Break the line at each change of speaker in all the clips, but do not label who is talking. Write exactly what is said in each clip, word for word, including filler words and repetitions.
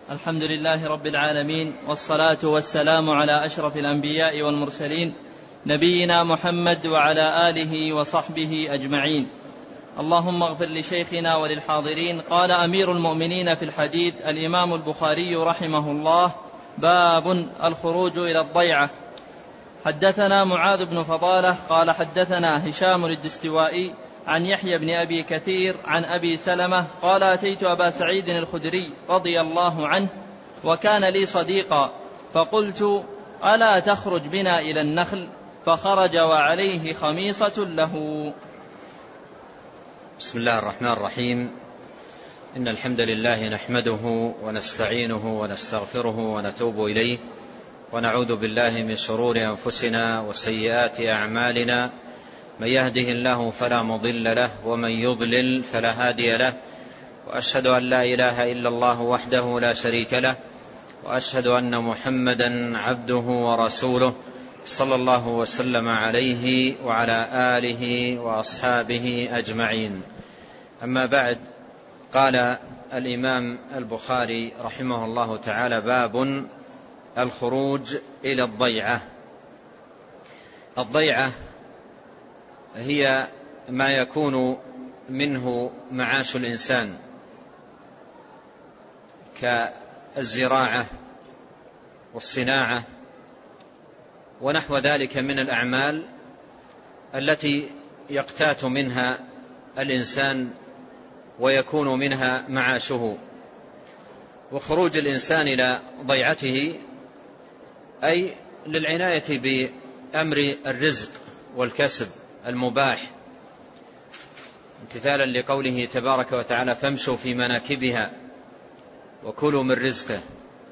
الحمد لله رب العالمين، والصلاة والسلام على أشرف الأنبياء والمرسلين، نبينا محمد وعلى آله وصحبه أجمعين. اللهم اغفر لشيخنا وللحاضرين. قال أمير المؤمنين في الحديث الإمام البخاري رحمه الله: باب الخروج إلى الضيعة. حدثنا معاذ بن فضالة قال حدثنا هشام الدستوائي عن يحيى بن أبي كثير عن أبي سلمة قال: أتيت أبا سعيد الخدري رضي الله عنه وكان لي صديقا، فقلت: ألا تخرج بنا إلى النخل؟ فخرج وعليه خميصة له.
بسم الله الرحمن الرحيم. إن الحمد لله نحمده ونستعينه ونستغفره ونتوب إليه، ونعوذ بالله من شرور أنفسنا وسيئات أعمالنا. من يهده الله فلا مضل له، ومن يضلل فلا هادي له، وأشهد أن لا إله إلا الله وحده لا شريك له، وأشهد أن محمدا عبده ورسوله صلى الله وسلم عليه وعلى آله وأصحابه أجمعين. أما بعد، قال الإمام البخاري رحمه الله تعالى: باب الخروج إلى الضيعة. الضيعة هي ما يكون منه معاش الإنسان كالزراعة والصناعة ونحو ذلك من الأعمال التي يقتات منها الإنسان ويكون منها معاشه. وخروج الإنسان إلى ضيعته أي للعناية بأمر الرزق والكسب المباح، امتثالا لقوله تبارك وتعالى: فامشوا في مناكبها وكلوا من رزقه.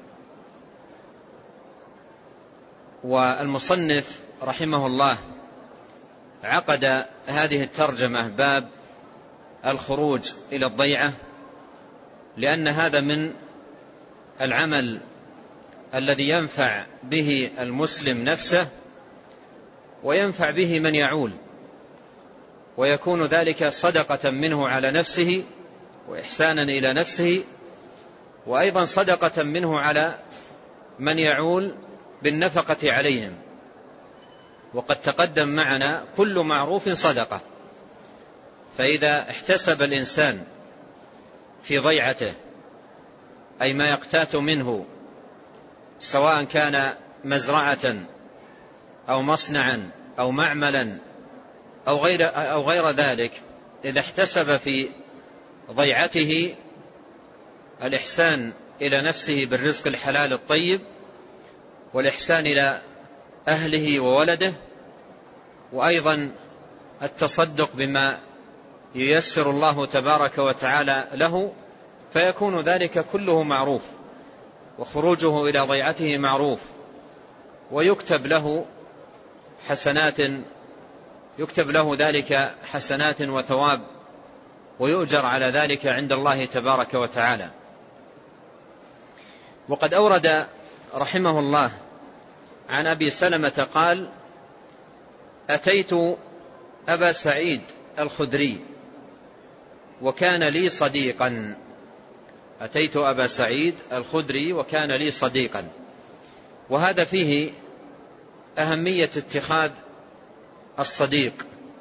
والمصنف رحمه الله عقد هذه الترجمة باب الخروج إلى الضيعة لأن هذا من العمل الذي ينفع به المسلم نفسه وينفع به من يعول، ويكون ذلك صدقة منه على نفسه وإحسانا إلى نفسه، وأيضا صدقة منه على من يعول بالنفقة عليهم. وقد تقدم معنا كل معروف صدقة، فإذا احتسب الإنسان في ضيعته أي ما يقتات منه، سواء كان مزرعة أو مصنعا أو معملا أو غير, أو غير ذلك، إذا احتسب في ضيعته الإحسان إلى نفسه بالرزق الحلال الطيب، والإحسان إلى أهله وولده، وأيضا التصدق بما ييسر الله تبارك وتعالى له، فيكون ذلك كله معروف، وخروجه إلى ضيعته معروف، ويكتب له حسنات، يكتب له ذلك حسنات وثواب، ويؤجر على ذلك عند الله تبارك وتعالى. وقد أورد رحمه الله عن أبي سلمة قال: أتيت أبا سعيد الخدري وكان لي صديقا. أتيت أبا سعيد الخدري وكان لي صديقا. وهذا فيه أهمية اتخاذ الصديق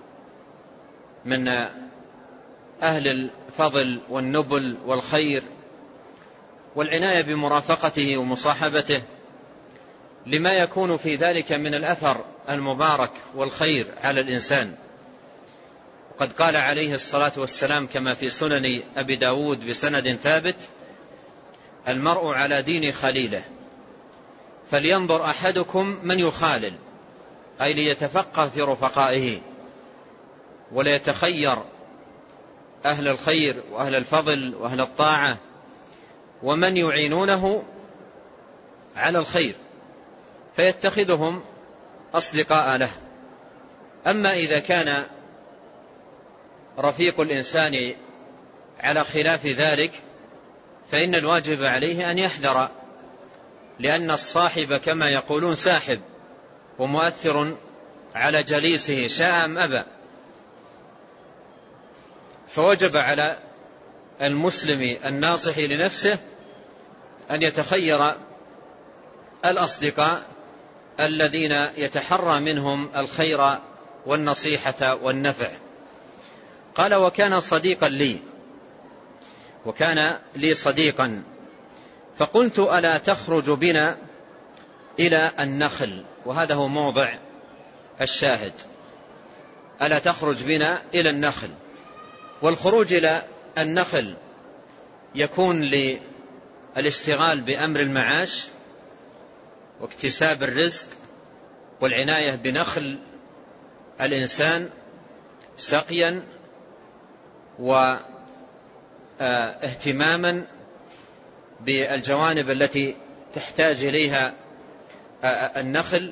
من أهل الفضل والنبل والخير، والعناية بمرافقته ومصاحبته، لما يكون في ذلك من الأثر المبارك والخير على الإنسان. وقد قال عليه الصلاة والسلام كما في سنن أبي داود بسند ثابت: المرء على دين خليله، فلينظر أحدكم من يخالل، أي ليتفقه في رفقائه وليتخير أهل الخير وأهل الفضل وأهل الطاعة ومن يعينونه على الخير، فيتخذهم أصدقاء له. أما إذا كان رفيق الإنسان على خلاف ذلك، فإن الواجب عليه أن يحذر، لأن الصاحب كما يقولون ساحب ومؤثر على جليسه شاء أم أبى. فوجب على المسلم الناصح لنفسه أن يتخير الأصدقاء الذين يتحرى منهم الخير والنصيحة والنفع. قال: وكان صديقا لي وكان لي صديقا فقلت: ألا تخرج بنا إلى النخل؟ وهذا هو موضع الشاهد: ألا تخرج بنا إلى النخل. والخروج إلى النخل يكون للاشتغال بأمر المعاش واكتساب الرزق والعناية بنخل الإنسان سقيا واهتماما بالجوانب التي تحتاج إليها النخل،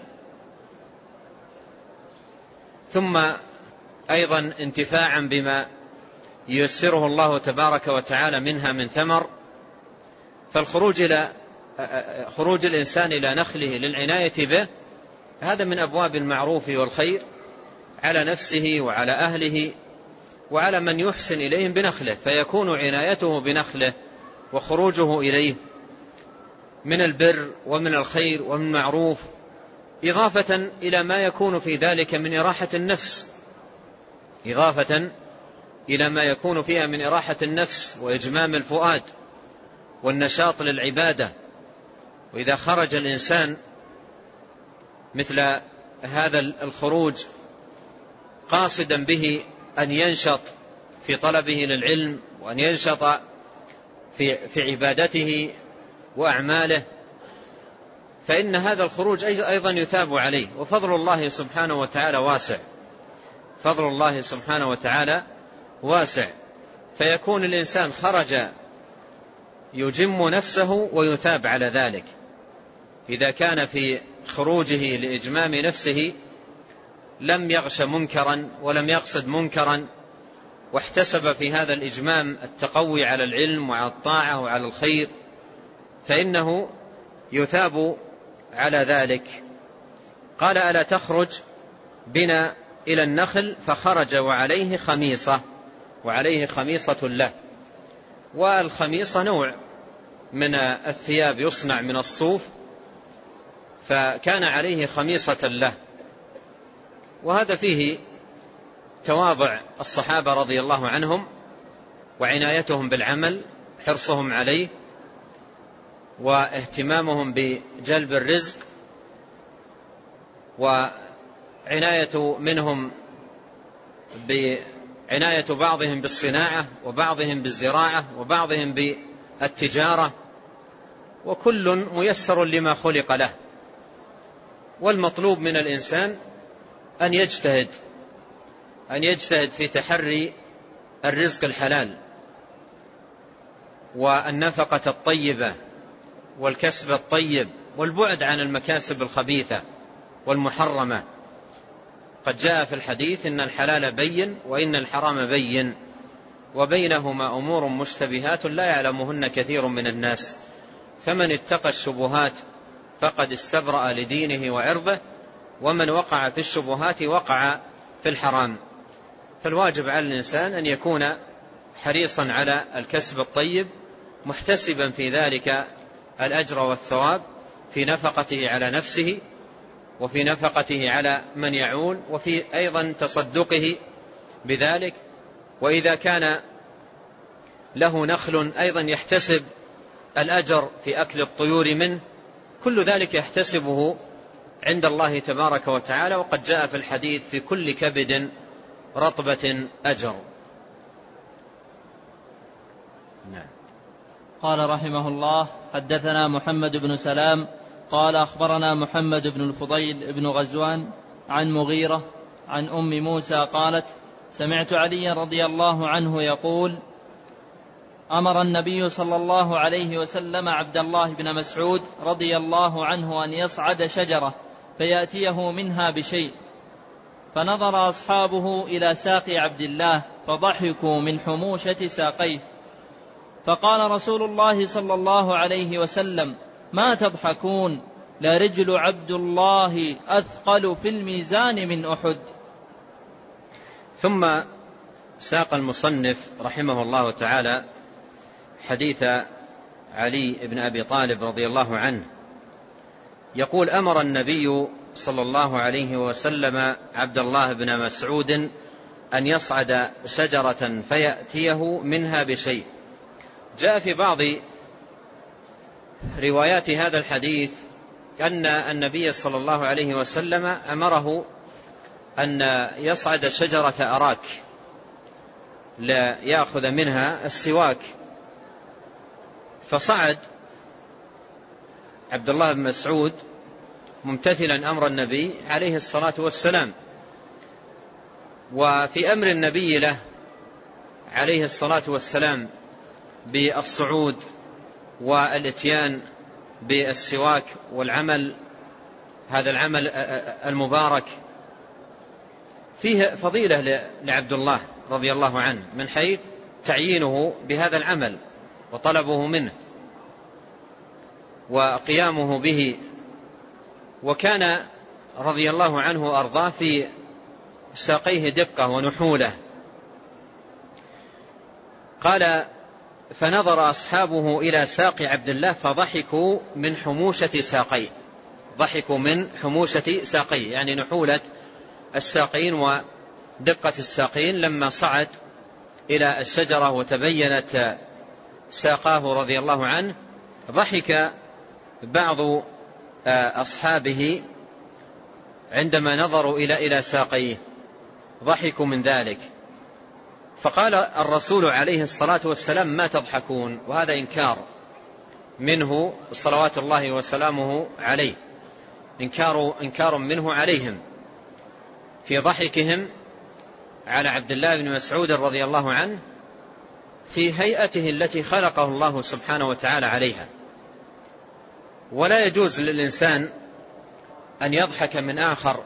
ثم أيضا انتفاعا بما ييسره الله تبارك وتعالى منها من ثمر. فالخروج إلى خروج الإنسان إلى نخله للعناية به هذا من أبواب المعروف والخير على نفسه وعلى أهله وعلى من يحسن إليهم بنخله، فيكون عنايته بنخله وخروجه إليه من البر ومن الخير ومن معروف، إضافة إلى ما يكون في ذلك من إراحة النفس إضافة إلى ما يكون فيها من إراحة النفس وإجمام الفؤاد والنشاط للعبادة. وإذا خرج الإنسان مثل هذا الخروج قاصدا به أن ينشط في طلبه للعلم وأن ينشط في في عبادته وأعماله، فإن هذا الخروج أيضا يثاب عليه. وفضل الله سبحانه وتعالى واسع فضل الله سبحانه وتعالى واسع فيكون الإنسان خرج يجم نفسه ويثاب على ذلك. إذا كان في خروجه لإجمام نفسه لم يغش منكرا ولم يقصد منكرا، واحتسب في هذا الإجمام التقوي على العلم وعلى الطاعة وعلى الخير، فإنه يثاب على ذلك. قال: ألا تخرج بنا إلى النخل؟ فخرج وعليه خميصة وعليه خميصة له. والخميصة نوع من الثياب يصنع من الصوف، فكان عليه خميصة له. وهذا فيه تواضع الصحابة رضي الله عنهم وعنايتهم بالعمل، حرصهم عليه واهتمامهم بجلب الرزق، وعناية منهم بعناية بعضهم بالصناعة وبعضهم بالزراعة وبعضهم بالتجارة، وكل ميسر لما خلق له. والمطلوب من الإنسان أن يجتهد أن يجتهد في تحري الرزق الحلال والنفقة الطيبة والكسب الطيب والبعد عن المكاسب الخبيثة والمحرمة. قد جاء في الحديث: إن الحلال بين وإن الحرام بين وبينهما أمور مشتبهات لا يعلمهن كثير من الناس، فمن اتقى الشبهات فقد استبرأ لدينه وعرضه، ومن وقع في الشبهات وقع في الحرام. فالواجب على الإنسان أن يكون حريصا على الكسب الطيب، محتسبا في ذلك الأجر والثواب في نفقته على نفسه وفي نفقته على من يعول، وفي أيضا تصدقه بذلك. وإذا كان له نخل أيضا يحتسب الأجر في أكل الطيور منه، كل ذلك يحتسبه عند الله تبارك وتعالى. وقد جاء في الحديث: في كل كبد رطبة أجر.
نعم. قال رحمه الله: حدثنا محمد بن سلام قال أخبرنا محمد بن الفضيل بن غزوان عن مغيرة عن أم موسى قالت: سمعت علي رضي الله عنه يقول: أمر النبي صلى الله عليه وسلم عبد الله بن مسعود رضي الله عنه أن يصعد شجرة فيأتيه منها بشيء، فنظر أصحابه إلى ساق عبد الله فضحكوا من حموشة ساقيه، فقال رسول الله صلى الله عليه وسلم: ما تضحكون؟ لرجل عبد الله أثقل في الميزان من أحد.
ثم ساق المصنف رحمه الله تعالى حديث علي بن أبي طالب رضي الله عنه يقول: أمر النبي صلى الله عليه وسلم عبد الله بن مسعود أن يصعد شجرة فيأتيه منها بشيء. جاء في بعض روايات هذا الحديث أن النبي صلى الله عليه وسلم أمره أن يصعد شجرة أراك لا يأخذ منها السواك، فصعد عبد الله بن مسعود ممتثلا أمر النبي عليه الصلاة والسلام. وفي أمر النبي له عليه الصلاة والسلام بالصعود والاتيان بالسواك والعمل هذا العمل المبارك فيه فضيلة لعبد الله رضي الله عنه من حيث تعيينه بهذا العمل وطلبه منه وقيامه به. وكان رضي الله عنه وأرضاه في ساقيه دقة ونحولة. قال: فنظر أصحابه إلى ساق عبد الله فضحكوا من حموشة ساقيه، ضحكوا من حموشة ساقيه يعني نحولة الساقين ودقة الساقين لما صعد إلى الشجرة وتبينت ساقاه رضي الله عنه. ضحك بعض أصحابه عندما نظروا إلى إلى ساقيه، ضحكوا من ذلك. فقال الرسول عليه الصلاة والسلام: ما تضحكون؟ وهذا إنكار منه صلوات الله وسلامه عليه، إنكار, إنكار منه عليهم في ضحكهم على عبد الله بن مسعود رضي الله عنه في هيئته التي خلقه الله سبحانه وتعالى عليها. ولا يجوز للإنسان أن يضحك من آخر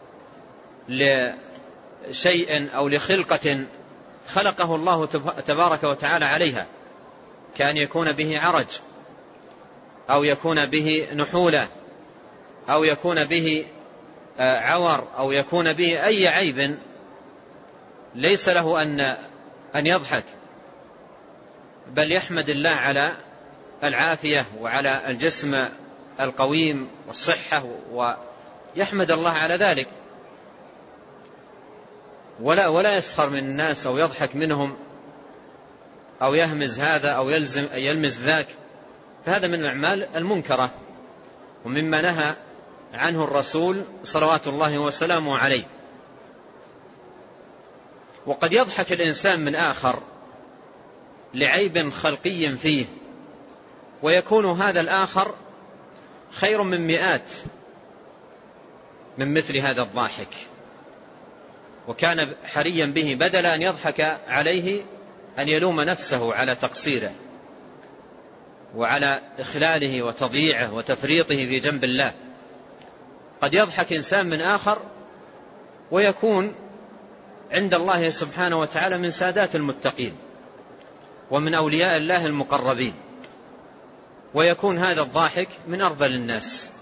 لشيء أو لخلقة خلقه الله تبارك وتعالى عليها، كأن يكون به عرج أو يكون به نحولة أو يكون به عور أو يكون به أي عيب ليس له أن أن يضحك، بل يحمد الله على العافية وعلى الجسم القويم والصحة ويحمد الله على ذلك، ولا ولا يسخر من الناس أو يضحك منهم أو يهمز هذا أو يلزم يلمز ذاك، فهذا من الأعمال المنكرة ومما نهى عنه الرسول صلوات الله وسلامه عليه. وقد يضحك الإنسان من آخر لعيب خلقي فيه، ويكون هذا الآخر خير من مئات من مثل هذا الضاحك، وكان حريا به بدل أن يضحك عليه أن يلوم نفسه على تقصيره وعلى إخلاله وتضييعه وتفريطه في جنب الله. قد يضحك إنسان من آخر ويكون عند الله سبحانه وتعالى من سادات المتقين ومن أولياء الله المقربين، ويكون هذا الضاحك من أرذل الناس.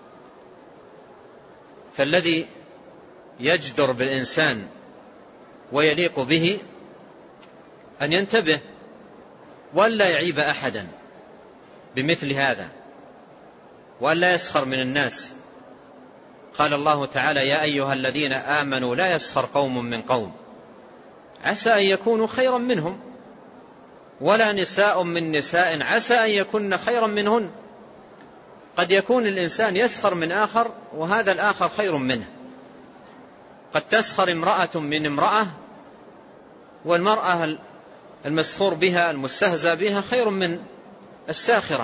فالذي يجدر بالإنسان ويليق به أن ينتبه ولا يعيب أحدا بمثل هذا ولا يسخر من الناس. قال الله تعالى: يا أيها الذين آمنوا لا يسخر قوم من قوم عسى أن يكونوا خيرا منهم ولا نساء من نساء عسى أن يكون خيرا منهن. قد يكون الإنسان يسخر من آخر وهذا الآخر خير منه. قد تسخر امرأة من امرأة والمرأة المسخور بها المستهزأ بها خير من الساخرة،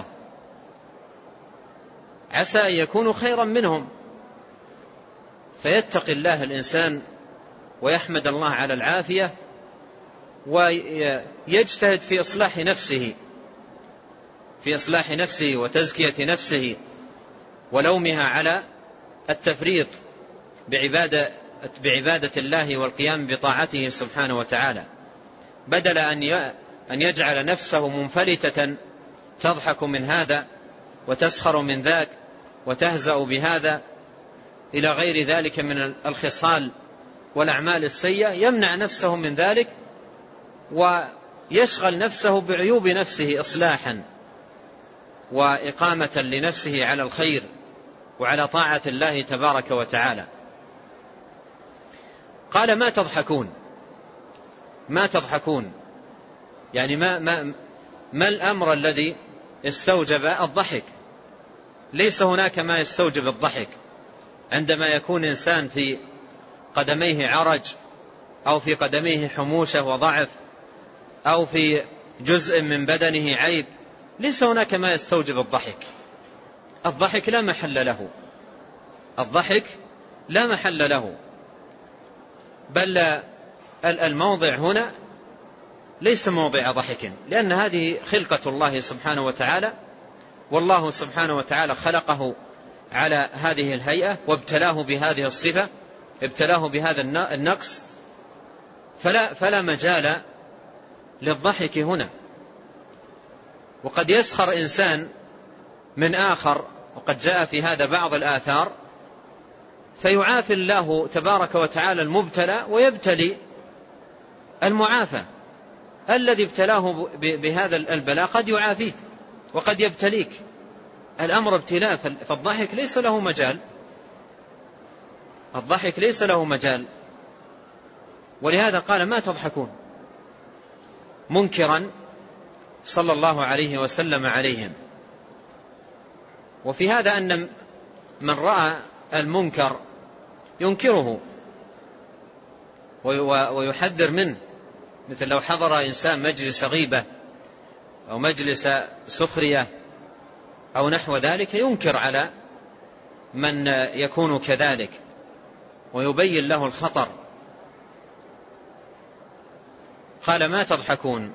عسى أن يكونوا خيرا منهم. فيتقي الله الإنسان ويحمد الله على العافية ويجتهد في إصلاح نفسه في إصلاح نفسه وتزكية نفسه ولومها على التفريط بعبادة, بعبادة الله والقيام بطاعته سبحانه وتعالى، بدل أن يجعل نفسه منفلتة تضحك من هذا وتسخر من ذاك وتهزأ بهذا إلى غير ذلك من الخصال والأعمال السيئة. يمنع نفسه من ذلك ويشغل نفسه بعيوب نفسه إصلاحا وإقامة لنفسه على الخير وعلى طاعة الله تبارك وتعالى. قال ما تضحكون ما تضحكون يعني ما, ما, ما الأمر الذي استوجب الضحك؟ ليس هناك ما يستوجب الضحك عندما يكون إنسان في قدميه عرج أو في قدميه حموشة وضعف أو في جزء من بدنه عيب، ليس هناك ما يستوجب الضحك. الضحك لا محل له الضحك لا محل له بل الموضع هنا ليس موضع ضحك، لأن هذه خلقة الله سبحانه وتعالى، والله سبحانه وتعالى خلقه على هذه الهيئة وابتلاه بهذه الصفة، ابتلاه بهذا النقص، فلا, فلا مجال للضحك هنا. وقد يسخر إنسان من آخر، وقد جاء في هذا بعض الآثار، فيعافي الله تبارك وتعالى المبتلى ويبتلي المعافى. الذي ابتلاه بهذا البلاء قد يعافيه وقد يبتليك، الأمر ابتلاء، فالضحك ليس له مجال الضحك ليس له مجال ولهذا قال ما تضحكون، منكرا صلى الله عليه وسلم عليهم. وفي هذا أن من رأى المنكر ينكره ويحذر منه، مثل لو حضر إنسان مجلس غيبة أو مجلس سخرية أو نحو ذلك ينكر على من يكون كذلك ويبين له الخطر. قال ما تضحكون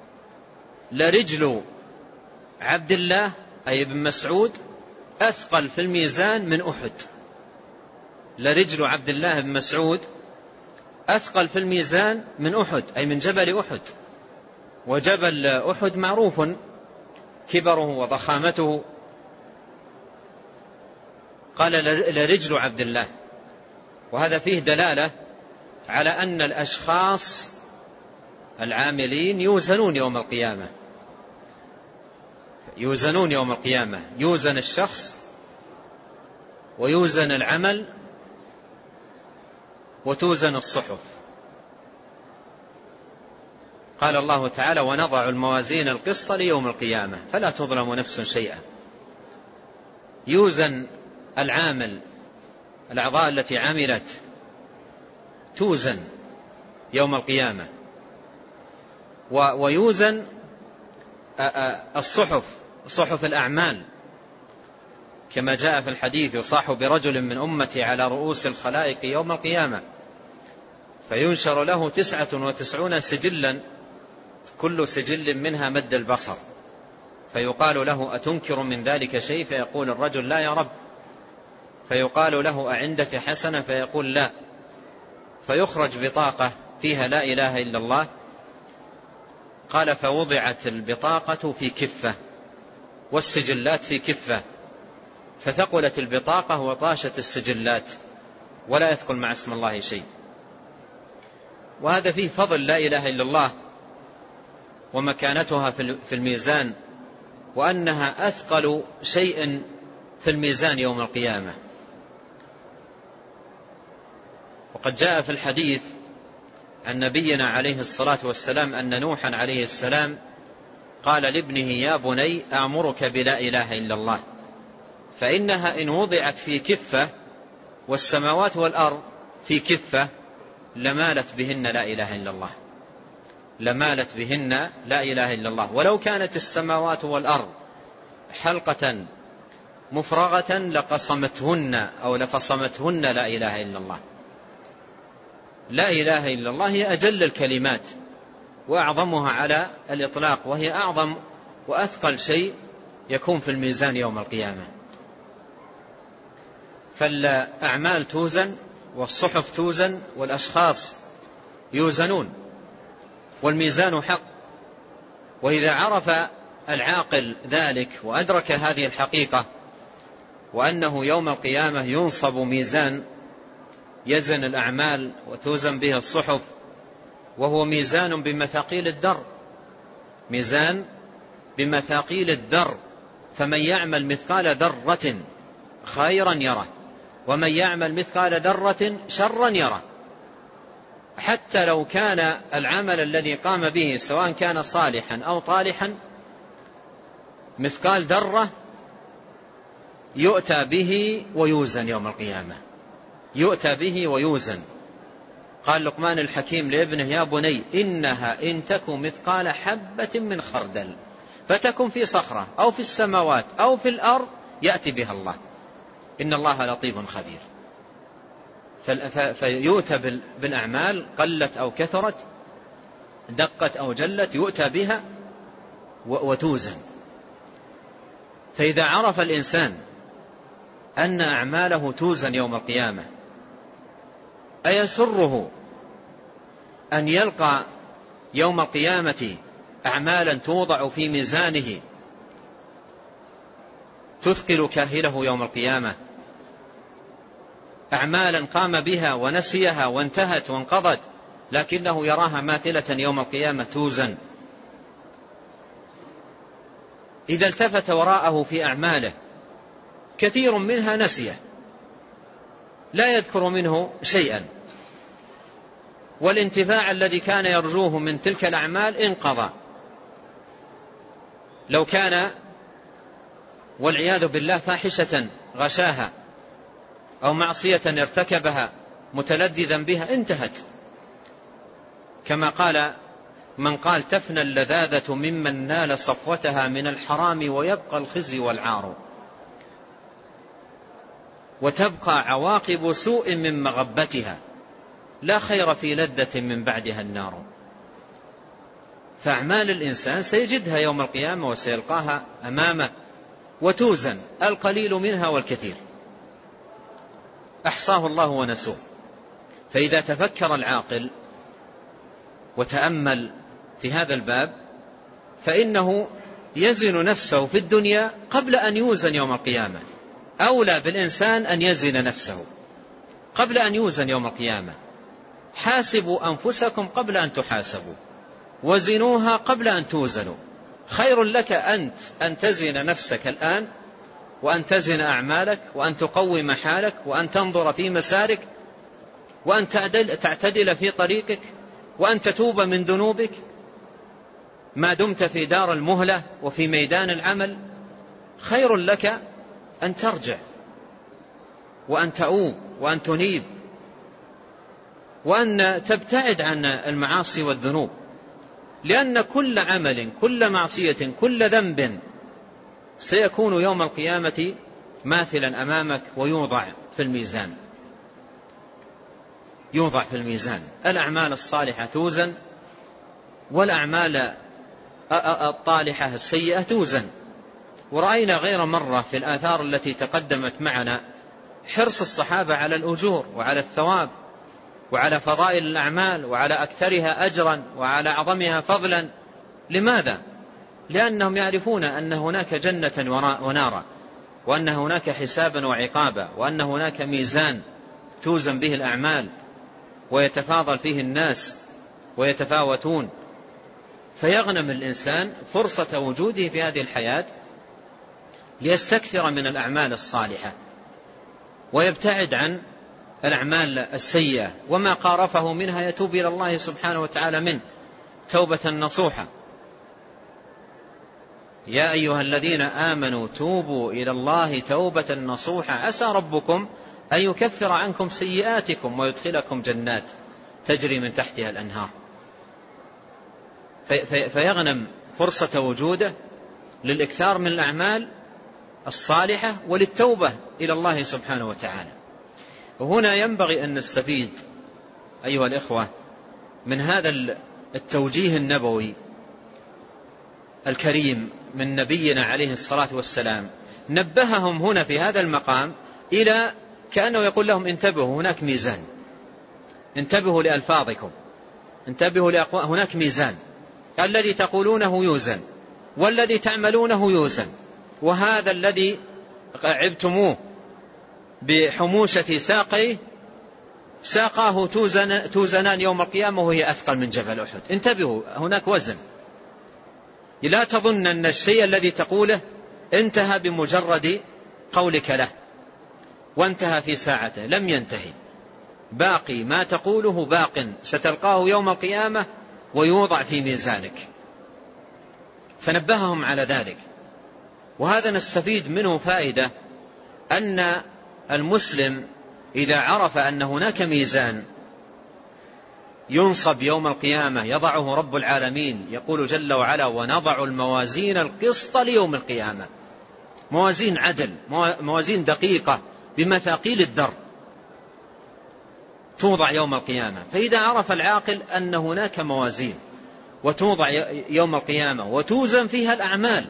لرجل عبد الله أي ابن مسعود أثقل في الميزان من أحد. لرجل عبد الله بن مسعود أثقل في الميزان من أحد، أي من جبل أحد. وجبل أحد معروف كبره وضخامته. قال لرجل عبد الله، وهذا فيه دلالة على أن الأشخاص العاملين يوزنون يوم القيامة يوزنون يوم القيامة يوزن الشخص ويوزن العمل وتوزن الصحف. قال الله تعالى ونضع الموازين القسط ليوم القيامة فلا تظلم نفس شيئا. يوزن العامل، الأعضاء التي عملت توزن يوم القيامة، ويوزن الصحف، صحف الأعمال، كما جاء في الحديث يصاح برجل من أمتي على رؤوس الخلائق يوم القيامة فينشر له تسعة وتسعون سجلا كل سجل منها مد البصر، فيقال له أتنكر من ذلك شيء؟ فيقول الرجل لا يا رب. فيقال له أعندك حسنة؟ فيقول لا. فيخرج بطاقة فيها لا إله إلا الله. قال فوضعت البطاقة في كفة والسجلات في كفة، فثقلت البطاقة وطاشت السجلات ولا يثقل مع اسم الله شيء. وهذا فيه فضل لا إله إلا الله ومكانتها في الميزان، وأنها أثقل شيء في الميزان يوم القيامة. وقد جاء في الحديث عن نبينا عليه الصلاة والسلام أن نوحا عليه السلام قال لابنه يا بني آمرك بلا إله إلا الله فإنها إن وضعت في كفة والسماوات والأرض في كفة لمالت بهن لا إله إلا الله لمالت بهن لا إله إلا الله ولو كانت السماوات والأرض حلقة مفرغة لقصمتهن أو لفصمتهن لا إله إلا الله. لا إله إلا الله هي أجل الكلمات وأعظمها على الإطلاق، وهي أعظم وأثقل شيء يكون في الميزان يوم القيامة. فالأعمال توزن والصحف توزن والأشخاص يوزنون والميزان حق. وإذا عرف العاقل ذلك وأدرك هذه الحقيقة وأنه يوم القيامة ينصب ميزان يزن الأعمال وتوزن به الصحف، وهو ميزان بمثاقيل الدر، ميزان بمثاقيل الدر فمن يعمل مثقال ذرة خيرا يره ومن يعمل مثقال ذرة شرا يره. حتى لو كان العمل الذي قام به سواء كان صالحا أو طالحا مثقال ذرة يؤتى به ويوزن يوم القيامة، يؤتى به ويوزن. قال لقمان الحكيم لابنه: يا بني إنها إن تكن مثقال حبة من خردل فتكن في صخرة أو في السماوات أو في الأرض يأتي بها الله إن الله لطيف خبير. فيؤتى بالأعمال قلت أو كثرت، دقت أو جلت، يؤتى بها وتوزن. فإذا عرف الإنسان أن أعماله توزن يوم القيامة أيسره أن يلقى يوم القيامة أعمالا توضع في ميزانه تثقل كاهله يوم القيامة، أعمالا قام بها ونسيها وانتهت وانقضت لكنه يراها ماثلة يوم القيامة توزن؟ إذا التفت وراءه في أعماله كثير منها نسيه لا يذكر منه شيئا، والانتفاع الذي كان يرجوه من تلك الأعمال انقضى. لو كان والعياذ بالله فاحشة غشاها أو معصية ارتكبها متلذذا بها انتهت، كما قال من قال: تفنى اللذاذة ممن نال صفوتها من الحرام ويبقى الخزي والعار، وتبقى عواقب سوء من مغبتها، لا خير في لذة من بعدها النار. فأعمال الإنسان سيجدها يوم القيامة وسيلقاها أمامه وتوزن، القليل منها والكثير، أحصاه الله ونسوه. فإذا تفكر العاقل وتأمل في هذا الباب فإنه يزن نفسه في الدنيا قبل أن يوزن يوم القيامة. أولى بالإنسان أن يزن نفسه قبل أن يوزن يوم القيامة. حاسبوا أنفسكم قبل أن تحاسبوا وزنوها قبل أن توزنوا. خير لك أنت أن تزن نفسك الآن وأن تزن أعمالك وأن تقوم حالك وأن تنظر في مسارك وأن تعتدل في طريقك وأن تتوب من ذنوبك ما دمت في دار المهلة وفي ميدان العمل. خير لك أن ترجع وأن تؤوب وأن تنيب وأن تبتعد عن المعاصي والذنوب، لأن كل عمل كل معصية كل ذنب سيكون يوم القيامة ماثلا أمامك ويوضع في الميزان. يوضع في الميزان الأعمال الصالحة توزن والأعمال الطالحة السيئة توزن. ورأينا غير مرة في الآثار التي تقدمت معنا حرص الصحابة على الأجور وعلى الثواب وعلى فضائل الأعمال وعلى أكثرها أجرا وعلى أعظمها فضلا. لماذا؟ لأنهم يعرفون أن هناك جنة ونارا، وأن هناك حسابا وعقابا، وأن هناك ميزان توزن به الأعمال ويتفاضل فيه الناس ويتفاوتون. فيغنم الإنسان فرصة وجوده في هذه الحياة ليستكثر من الأعمال الصالحة ويبتعد عن الأعمال السيئة، وما قارفه منها يتوب إلى الله سبحانه وتعالى منه توبة نصوحة. يا أيها الذين آمنوا توبوا إلى الله توبة نصوحة عسى ربكم أن يكفر عنكم سيئاتكم ويدخلكم جنات تجري من تحتها الأنهار. فيغنم فرصة وجوده للإكثار من الأعمال الصالحة وللتوبة إلى الله سبحانه وتعالى. وهنا ينبغي أن نستفيد أيها الإخوة من هذا التوجيه النبوي الكريم من نبينا عليه الصلاة والسلام. نبههم هنا في هذا المقام إلى كأنه يقول لهم انتبهوا، هناك ميزان، انتبهوا لألفاظكم، انتبهوا لأقوال، هناك ميزان، الذي تقولونه يوزن والذي تعملونه يوزن. وهذا الذي عبتموه بحموشة ساقيه ساقاه توزن توزنان يوم القيامة وهي أثقل من جبل أحد. انتبهوا، هناك وزن. لا تظن أن الشيء الذي تقوله انتهى بمجرد قولك له، وانتهى في ساعته، لم ينتهي، باقي ما تقوله باق، ستلقاه يوم القيامة ويوضع في ميزانك. فنبههم على ذلك. وهذا نستفيد منه فائدة، أن المسلم إذا عرف أن هناك ميزان ينصب يوم القيامة يضعه رب العالمين، يقول جل وعلا: ونضع الموازين القسط ليوم القيامة، موازين عدل، موازين دقيقة بمثاقيل الذر توضع يوم القيامة. فإذا عرف العاقل أن هناك موازين وتوضع يوم القيامة وتوزن فيها الأعمال،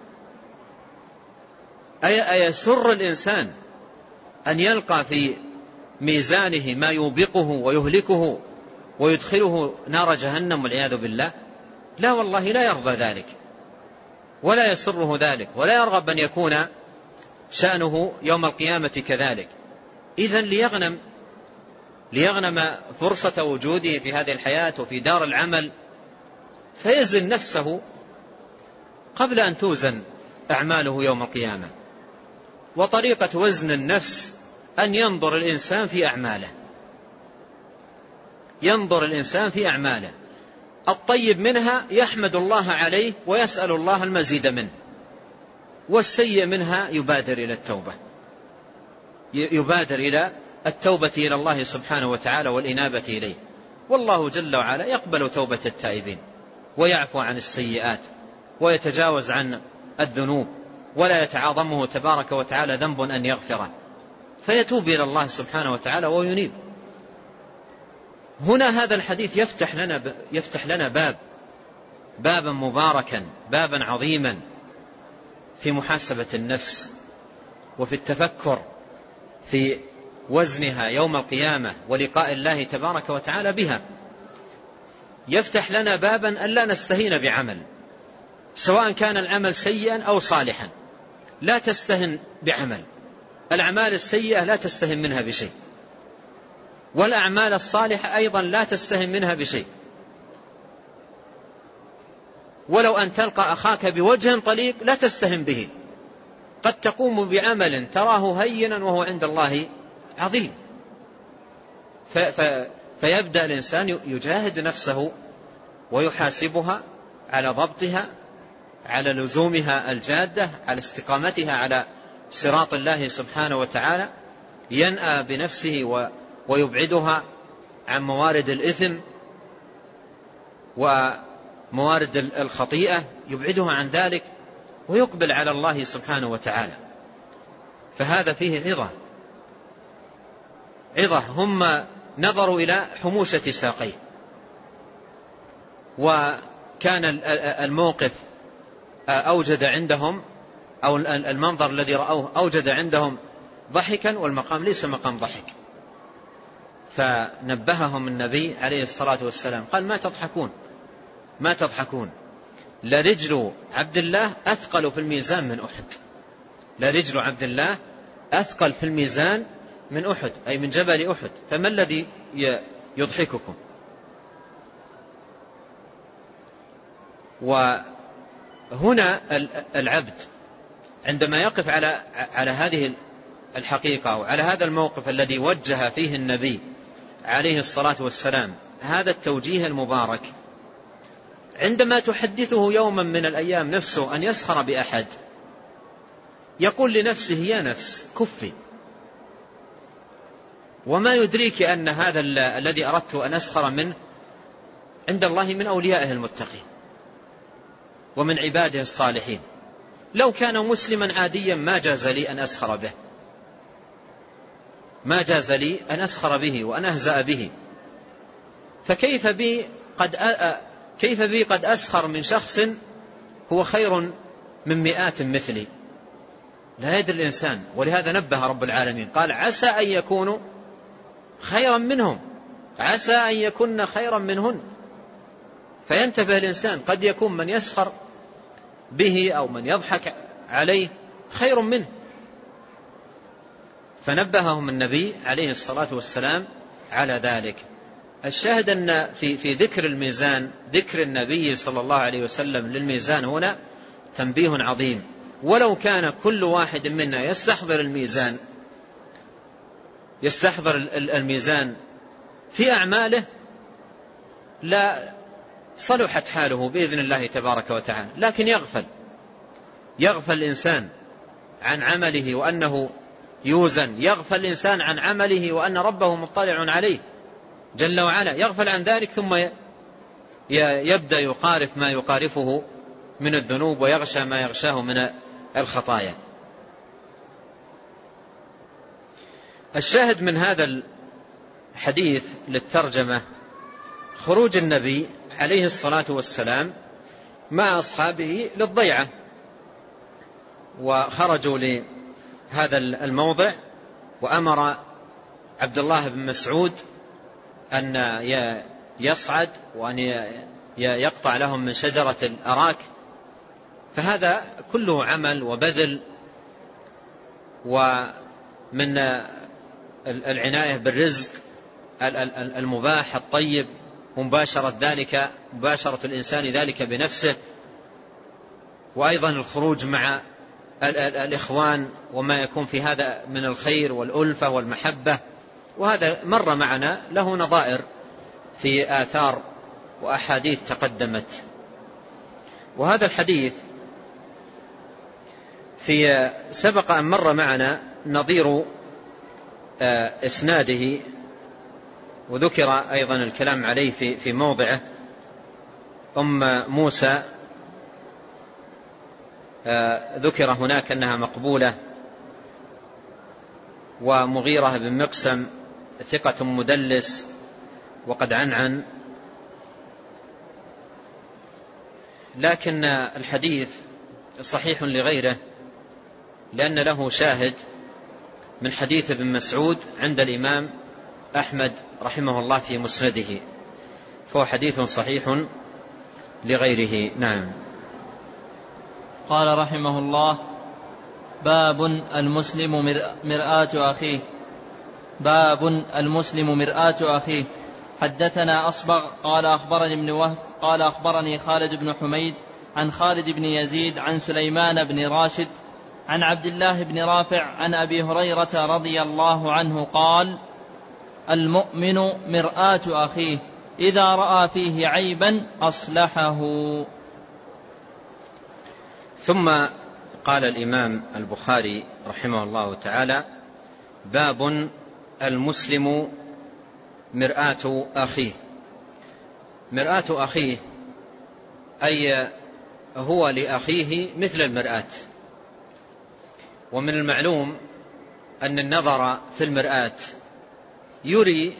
أيسر الإنسان أن يلقى في ميزانه ما يوبقه ويهلكه ويدخله نار جهنم والعياذ بالله؟ لا والله، لا يرضى ذلك ولا يسره ذلك ولا يرغب أن يكون شأنه يوم القيامة كذلك. إذن ليغنم ليغنم فرصة وجوده في هذه الحياة وفي دار العمل، فيزن نفسه قبل أن توزن أعماله يوم القيامة. وطريقة وزن النفس أن ينظر الإنسان في أعماله، ينظر الإنسان في أعماله، الطيب منها يحمد الله عليه ويسأل الله المزيد منه، والسيء منها يبادر إلى التوبة، يبادر إلى التوبة إلى الله سبحانه وتعالى والإنابة إليه. والله جل وعلا يقبل توبة التائبين ويعفو عن السيئات ويتجاوز عن الذنوب، ولا يتعاظمه تبارك وتعالى ذنب أن يغفره، فيتوب إلى الله سبحانه وتعالى وينيب. هنا هذا الحديث يفتح لنا يفتح لنا باب بابا مباركا، بابا عظيما في محاسبة النفس وفي التفكر في وزنها يوم القيامة ولقاء الله تبارك وتعالى بها. يفتح لنا بابا ألا نستهين بعمل، سواء كان العمل سيئا أو صالحا، لا تستهن بعمل. الأعمال السيئة لا تستهن منها بشيء، والأعمال الصالحة أيضا لا تستهن منها بشيء. ولو أن تلقى أخاك بوجه طليق لا تستهن به، قد تقوم بعمل تراه هينا وهو عند الله عظيم. فيبدأ الإنسان يجاهد نفسه ويحاسبها على ضبطها، على لزومها الجادة، على استقامتها على صراط الله سبحانه وتعالى، ينأى بنفسه ويبعدها عن موارد الإثم وموارد الخطيئة، يبعدها عن ذلك ويقبل على الله سبحانه وتعالى. فهذا فيه عظة عظة هم نظروا إلى حموشة ساقيه، وكان الموقف أوجد عندهم، أو المنظر الذي رأوه أوجد عندهم ضحكا، والمقام ليس مقام ضحك. فنبههم النبي عليه الصلاة والسلام قال: ما تضحكون ما تضحكون لرجل عبد الله أثقل في الميزان من أحد. لرجل عبد الله أثقل في الميزان من أحد، أي من جبل أحد، فما الذي يضحككم؟ وهنا العبد عندما يقف على على هذه الحقيقة وعلى هذا الموقف الذي وجه فيه النبي عليه الصلاة والسلام هذا التوجيه المبارك، عندما تحدثه يوما من الأيام نفسه أن يسخر بأحد، يقول لنفسه: يا نفس كفي، وما يدريك أن هذا الذي أردت أن أسخر منه عند الله من أوليائه المتقين ومن عباده الصالحين. لو كان مسلما عاديا ما جاز لي أن أسخر به، ما جاز لي أن أسخر به وأن أهزأ به، فكيف بي قد أ... كيف بي قد أسخر من شخص هو خير من مئات مثلي؟ لا يدري الإنسان. ولهذا نبه رب العالمين قال: عسى أن يكونوا خيرا منهم، عسى أن يكون خيرا منهن. فينتبه الإنسان، قد يكون من يسخر به أو من يضحك عليه خير منه. فنبههم النبي عليه الصلاة والسلام على ذلك. الشاهد أن في في ذكر الميزان، ذكر النبي صلى الله عليه وسلم للميزان هنا تنبيه عظيم، ولو كان كل واحد منا يستحضر الميزان يستحضر الميزان في أعماله لا صلحت حاله بإذن الله تبارك وتعالى، لكن يغفل يغفل الإنسان عن عمله وأنه يوزن، يغفل الإنسان عن عمله وأن ربه مطلع عليه جل وعلا، يغفل عن ذلك ثم يبدأ يقارف ما يقارفه من الذنوب ويغشى ما يغشاه من الخطايا. الشاهد من هذا الحديث للترجمة خروج النبي عليه الصلاة والسلام مع أصحابه للضيعة، وخرجوا لهذا الموضع، وأمر عبد الله بن مسعود أن يصعد وأن يقطع لهم من شجرة الأراك. فهذا كله عمل وبذل ومن العناية بالرزق المباح الطيب، ومباشرة ذلك مباشرة الإنسان ذلك بنفسه، وأيضا الخروج مع الإخوان وما يكون في هذا من الخير والألفة والمحبة، وهذا مر معنا له نظائر في آثار وأحاديث تقدمت. وهذا الحديث في سبق أن مر معنا نظير إسناده، وذكر أيضا الكلام عليه في في موضعه. أم موسى ذكر هناك أنها مقبولة، ومغيرة بن مقسم ثقة مدلس وقد عنعن، لكن الحديث صحيح لغيره لأن له شاهد من حديث ابن مسعود عند الإمام أحمد رحمه الله في مسنده، فهو حديث صحيح لغيره. نعم.
قال رحمه الله: باب المسلم مرآة أخيه. باب المسلم مرآة أخيه. حدثنا أصبغ قال أخبرني ابن وهب قال أخبرني خالد بن حميد عن خالد بن يزيد عن سليمان بن راشد عن عبد الله بن رافع عن أبي هريرة رضي الله عنه قال: المؤمن مرآة أخيه إذا رأى فيه عيبا أصلحه.
ثم قال الإمام البخاري رحمه الله تعالى: باب المسلم مرآة أخيه. مرآة أخيه أي هو لأخيه مثل المرآة. ومن المعلوم أن النظر في المرآة يري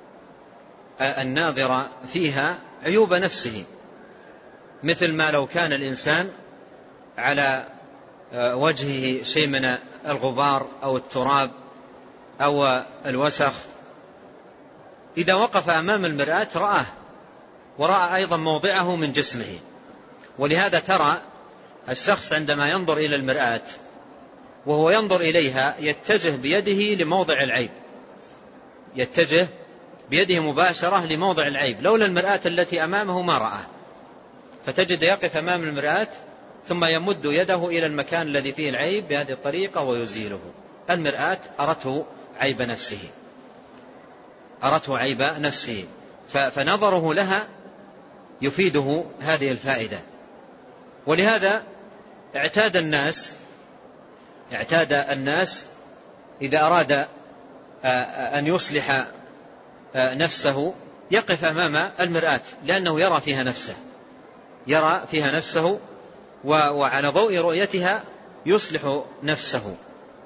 الناظر فيها عيوب نفسه، مثل ما لو كان الإنسان على وجهه شيء من الغبار أو التراب أو الوسخ، إذا وقف أمام المرآة رآه ورأى أيضا موضعه من جسمه. ولهذا ترى الشخص عندما ينظر إلى المرآة وهو ينظر إليها يتجه بيده لموضع العيب، يتجه بيده مباشرة لموضع العيب، لولا المرآة التي أمامه ما رآه. فتجد يقف أمام المرآة ثم يمد يده إلى المكان الذي فيه العيب بهذه الطريقة ويزيله. المرآة أرته عيب نفسه، أرته عيب نفسه، فنظره لها يفيده هذه الفائدة. ولهذا اعتاد الناس اعتاد الناس إذا أراد أن يصلح نفسه يقف أمام المرآة، لأنه يرى فيها نفسه يرى فيها نفسه وعلى ضوء رؤيتها يصلح نفسه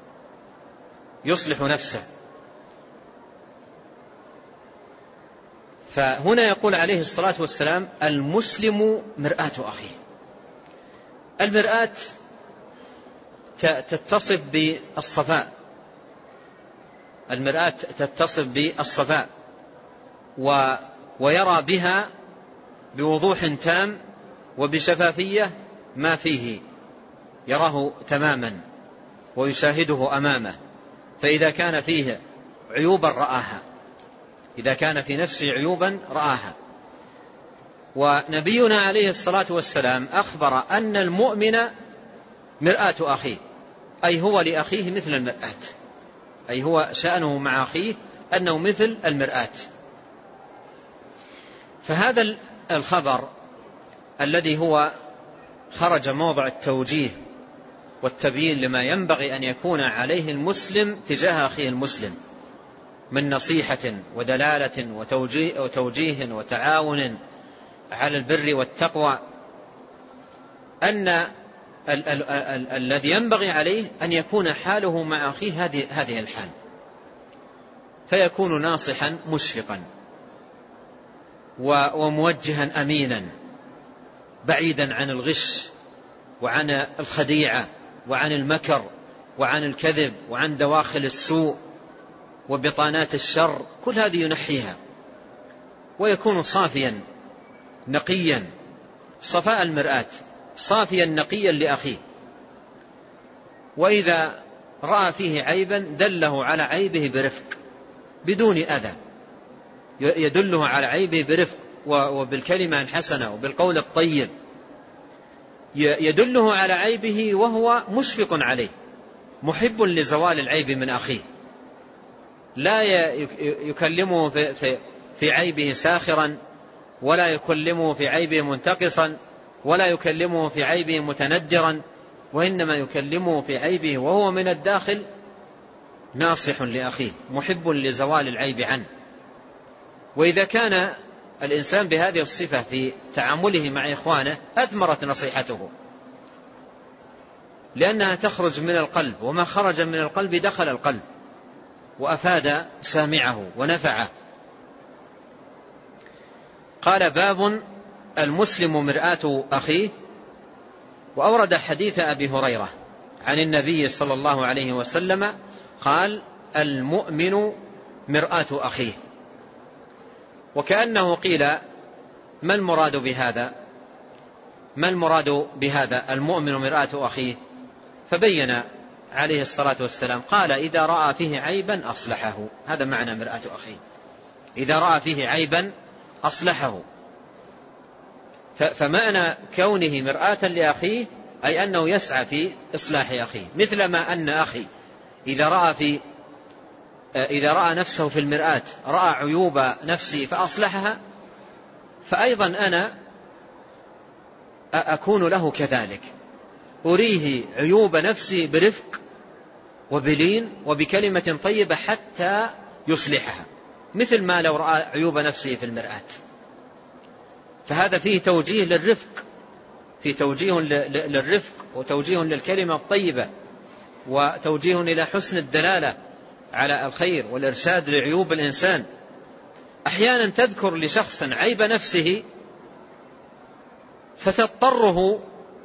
يصلح نفسه. فهنا يقول عليه الصلاة والسلام: المسلم مرآة أخيه. المرآة تتصف بالصفاء، المرآة تتصف بالصفاء ويرى بها بوضوح تام وبشفافية ما فيه، يراه تماما ويشاهده أمامه. فإذا كان فيه عيوبا رآها، إذا كان في نفسه عيوبا رآها. ونبينا عليه الصلاة والسلام أخبر أن المؤمن مرآة أخيه، أي هو لأخيه مثل المرآة، أي هو شأنه مع أخيه أنه مثل المرآة. فهذا الخبر الذي هو خرج موضع التوجيه والتبيين لما ينبغي أن يكون عليه المسلم تجاه أخيه المسلم من نصيحة ودلالة وتوجيه, وتوجيه وتعاون على البر والتقوى، أن ال ال ال ال الذي ينبغي عليه أن يكون حاله مع أخيه هذه هذه الحال، فيكون ناصحا مشفقا وموجها أمينا بعيدا عن الغش وعن الخديعة وعن المكر وعن الكذب وعن دواخل السوء وبطانات الشر، كل هذه ينحيها، ويكون صافيا نقيا صفاء المرآة، صافيا نقيا لأخيه. وإذا رأى فيه عيبا دله على عيبه برفق بدون أذى، يدله على عيبه برفق وبالكلمة الحسنة وبالقول الطيب، يدله على عيبه وهو مشفق عليه محب لزوال العيب من أخيه، لا يكلمه في, في, في عيبه ساخرا، ولا يكلمه في عيبه منتقصا، ولا يكلمه في عيبه متندرا، وإنما يكلمه في عيبه وهو من الداخل ناصح لأخيه محب لزوال العيب عنه. وإذا كان الإنسان بهذه الصفة في تعامله مع إخوانه أثمرت نصيحته، لأنها تخرج من القلب، وما خرج من القلب دخل القلب وأفاد سامعه ونفعه. قال: باب المسلم مرآة أخيه. وأورد حديث أبي هريرة عن النبي صلى الله عليه وسلم قال: المؤمن مرآة أخيه. وكأنه قيل: ما المراد بهذا؟ ما المراد بهذا المؤمن مرآة أخيه؟ فبين عليه الصلاة والسلام قال: إذا رأى فيه عيبا أصلحه. هذا معنى مرآة أخيه، إذا رأى فيه عيبا أصلحه. فمعنى كونه مرآة لأخيه أي أنه يسعى في إصلاح أخيه، مثلما أن أخي إذا رأى في إذا رأى نفسه في المرآة رأى عيوب نفسه فأصلحها، فأيضا أنا أكون له كذلك، أريه عيوب نفسي برفق وبلين وبكلمة طيبة حتى يصلحها، مثل ما لو رأى عيوب نفسه في المرآة. فهذا فيه توجيه للرفق، فيه توجيه للرفق وتوجيه للكلمة الطيبة وتوجيه إلى حسن الدلالة على الخير والإرشاد لعيوب الإنسان. أحيانا تذكر لشخص عيب نفسه فتضطره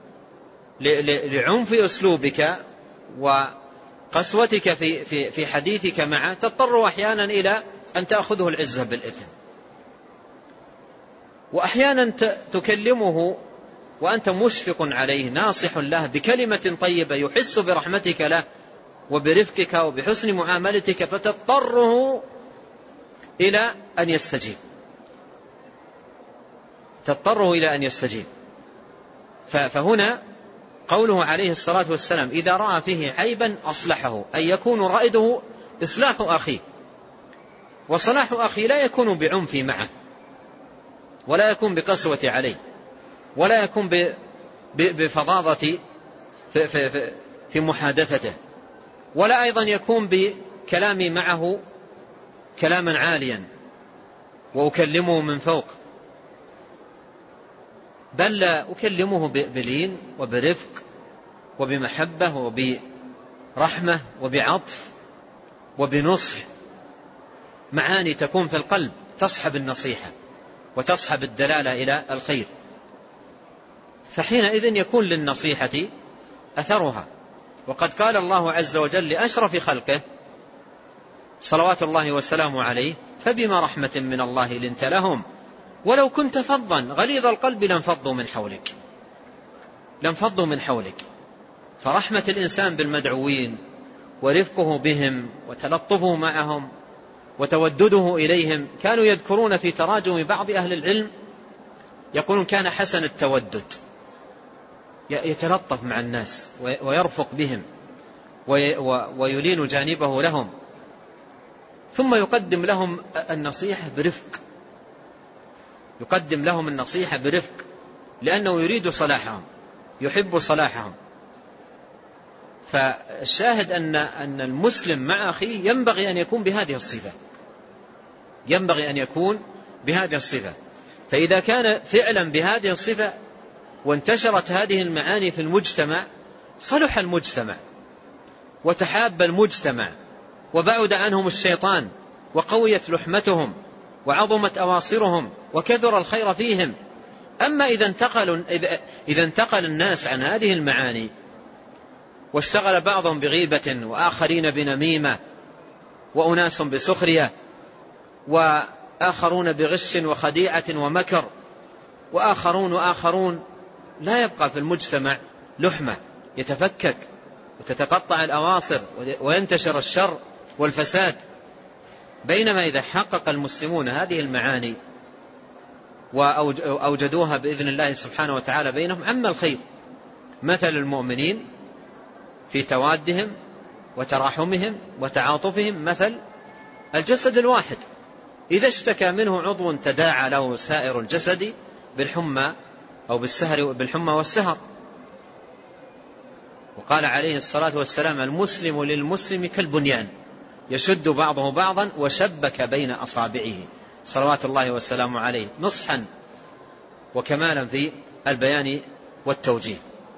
لعنف أسلوبك وقسوتك في, في, في حديثك معه، تضطر أحيانا إلى أن تأخذه العزة بالإثم. وأحيانا تكلمه وأنت مشفق عليه ناصح له بكلمة طيبة يحس برحمتك له وبرفقك وبحسن معاملتك، فتضطره إلى أن يستجيب تضطره إلى أن يستجيب. فهنا قوله عليه الصلاة والسلام: إذا رأى فيه عيبا أصلحه، أي يكون رائده إصلاح أخيه. وصلاح أخي لا يكون بعنف معه، ولا يكون بقسوة عليه، ولا يكون بفظاظة في, في, في, في محادثته، ولا أيضا يكون بكلامي معه كلاما عاليا وأكلمه من فوق، بل لا أكلمه بلين وبرفق وبمحبة وبرحمة وبعطف وبنصح، معاني تكون في القلب تصحب النصيحة وتصحب الدلالة إلى الخير. فحينئذ يكون للنصيحة أثرها. وقد قال الله عز وجل لأشرف خلقه صلوات الله وسلامه عليه: فبما رحمة من الله لنت لهم ولو كنت فظا غليظ القلب لانفضوا من حولك لانفضوا من حولك. فرحمة الإنسان بالمدعوين ورفقه بهم وتلطفه معهم وتودده إليهم، كانوا يذكرون في تراجم بعض أهل العلم يقولون: كان حسن التودد، يتلطف مع الناس ويرفق بهم ويلين جانبه لهم، ثم يقدم لهم النصيحة برفق، يقدم لهم النصيحة برفق لأنه يريد صلاحهم، يحب صلاحهم. فالشاهد أن أن المسلم مع أخيه ينبغي أن يكون بهذه الصفة، ينبغي أن يكون بهذه الصفة. فإذا كان فعلا بهذه الصفة وانتشرت هذه المعاني في المجتمع صلح المجتمع وتحاب المجتمع وبعد عنهم الشيطان وقويت لحمتهم وعظمت أواصرهم وكثر الخير فيهم. أما إذا انتقل, إذا انتقل الناس عن هذه المعاني واشتغل بعضهم بغيبة وآخرين بنميمة وأناس بسخرية وآخرون بغش وخديعة ومكر وآخرون وآخرون، لا يبقى في المجتمع لحمة، يتفكك وتتقطع الأواصر وينتشر الشر والفساد. بينما إذا حقق المسلمون هذه المعاني وأوجدوها بإذن الله سبحانه وتعالى بينهم عم الخير. مثل المؤمنين في توادهم وتراحمهم وتعاطفهم مثل الجسد الواحد، إذا اشتكى منه عضو تداعى له سائر الجسد بالحمى أو بالسهر بالحمى والسهر. وقال عليه الصلاة والسلام: المسلم للمسلم كالبنيان يشد بعضه بعضا وشبك بين أصابعه، صلوات الله والسلام عليه، نصحا وكمالا في البيان والتوجيه.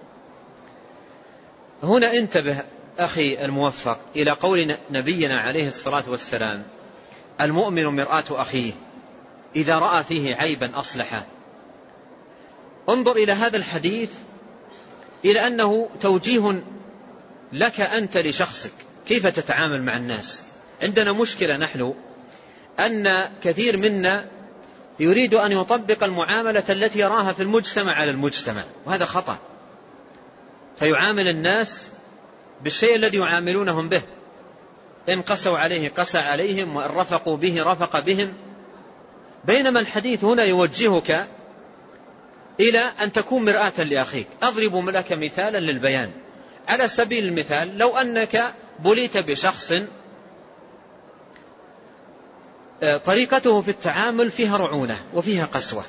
هنا انتبه أخي الموفق إلى قول نبينا عليه الصلاة والسلام: المؤمن مرآة أخيه إذا رأى فيه عيبا أصلحه. انظر إلى هذا الحديث إلى أنه توجيه لك أنت لشخصك، كيف تتعامل مع الناس. عندنا مشكلة نحن أن كثير منا يريد أن يطبق المعاملة التي يراها في المجتمع على المجتمع، وهذا خطأ. فيعامل الناس بالشيء الذي يعاملونهم به، إن قسوا عليه قسى عليهم، وإن رفقوا به رفق بهم. بينما الحديث هنا يوجهك إلى أن تكون مرآة لأخيك. أضرب لك مثالا للبيان. على سبيل المثال، لو أنك بليت بشخص طريقته في التعامل فيها رعونة وفيها قسوة،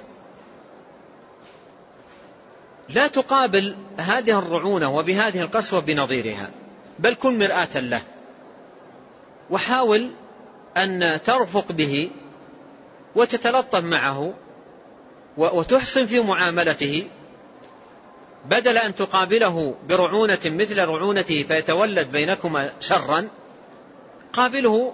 لا تقابل هذه الرعونة وبهذه القسوة بنظيرها، بل كن مرآة له، وحاول أن ترفق به وتتلطف معه وتحسن في معاملته، بدل أن تقابله برعونة مثل رعونته فيتولد بينكما شرا. قابله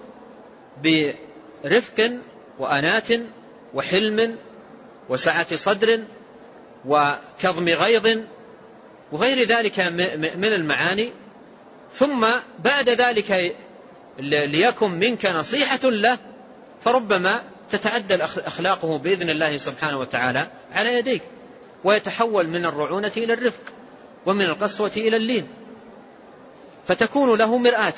برفق وأنات وحلم وسعة صدر وكظم غيظ وغير ذلك من المعاني، ثم بعد ذلك ليكن منك نصيحة له، فربما تتعدل أخلاقه بإذن الله سبحانه وتعالى على يديك، ويتحول من الرعونة إلى الرفق ومن القسوة إلى اللين، فتكون له مرآة.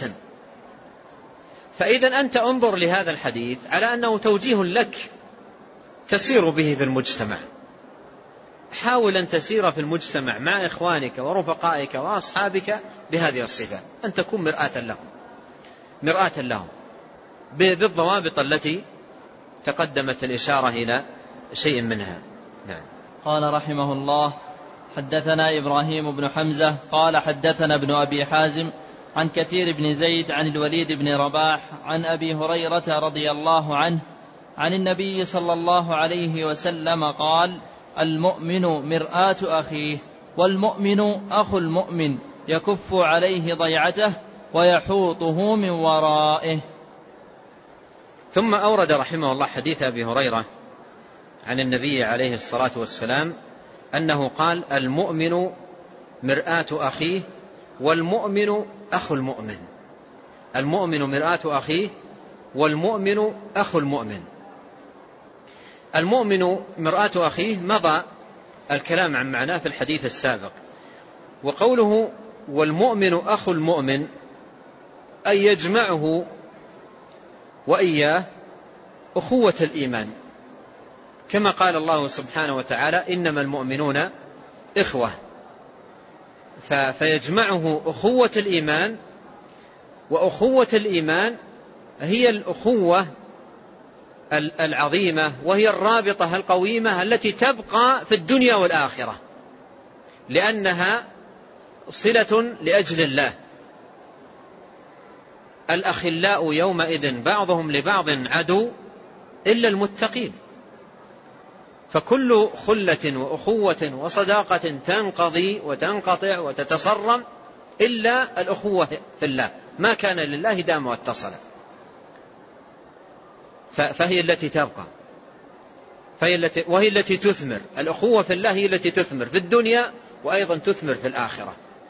فإذا أنت انظر لهذا الحديث على أنه توجيه لك تسير به في المجتمع. حاول أن تسير في المجتمع مع إخوانك ورفقائك وأصحابك بهذه الصفة، أن تكون مرآة لهم، مرآة لهم بالضوابط التي تقدمت الإشارة إلى شيء منها. نعم.
قال رحمه الله: حدثنا إبراهيم بن حمزة قال حدثنا ابن أبي حازم عن كثير بن زيد عن الوليد بن رباح عن أبي هريرة رضي الله عنه عن النبي صلى الله عليه وسلم قال: المؤمن مرآة أخيه، والمؤمن أخو المؤمن، يكف عليه ضيعته ويحوطه من ورائه.
ثم أورد رحمه الله حديث أبي هريرة عن النبي عليه الصلاة والسلام أنه قال: المؤمن مرآة أخيه، والمؤمن أخو المؤمن. المؤمن مرآة أخيه، والمؤمن أخو المؤمن. المؤمن مرآة أخيه مضى الكلام عن معناه في الحديث السابق. وقوله والمؤمن أخو المؤمن أي يجمعه وإياه أخوة الإيمان، كما قال الله سبحانه وتعالى: إنما المؤمنون إخوة. فيجمعه أخوة الإيمان، وأخوة الإيمان هي الأخوة العظيمة، وهي الرابطة القويمة التي تبقى في الدنيا والآخرة، لأنها صلة لأجل الله. الأخلاء يومئذ بعضهم لبعض عدو إلا المتقين. فكل خلة وأخوة وصداقة تنقضي وتنقطع وتتصرم إلا الأخوة في الله، ما كان لله دام واتصل، فهي التي تبقى، فهي التي وهي التي تثمر. الأخوة في الله هي التي تثمر في الدنيا وأيضا تثمر في الآخرة.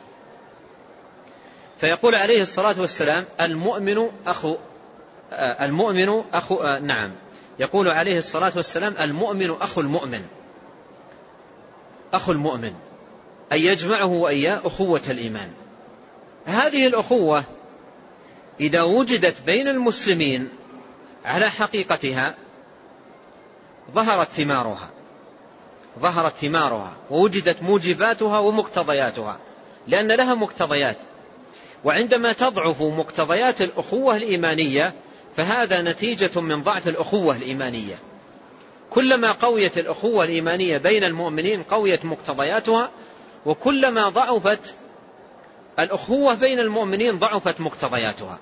فيقول عليه الصلاة والسلام المؤمن أخو المؤمن أخو نعم يقول عليه الصلاة والسلام المؤمن أخو المؤمن، أخو المؤمن أن يجمعه وإياه أخوة الإيمان. هذه الأخوة إذا وجدت بين المسلمين على حقيقتها ظهرت ثمارها ظهرت ثمارها ووجدت موجباتها ومقتضياتها، لأن لها مقتضيات. وعندما تضعف مقتضيات الأخوة الإيمانية فهذا نتيجة من ضعف الأخوة الإيمانية. كلما قويت الأخوة الإيمانية بين المؤمنين قويت مقتضياتها، وكلما ضعفت الأخوة بين المؤمنين ضعفت مقتضياتها.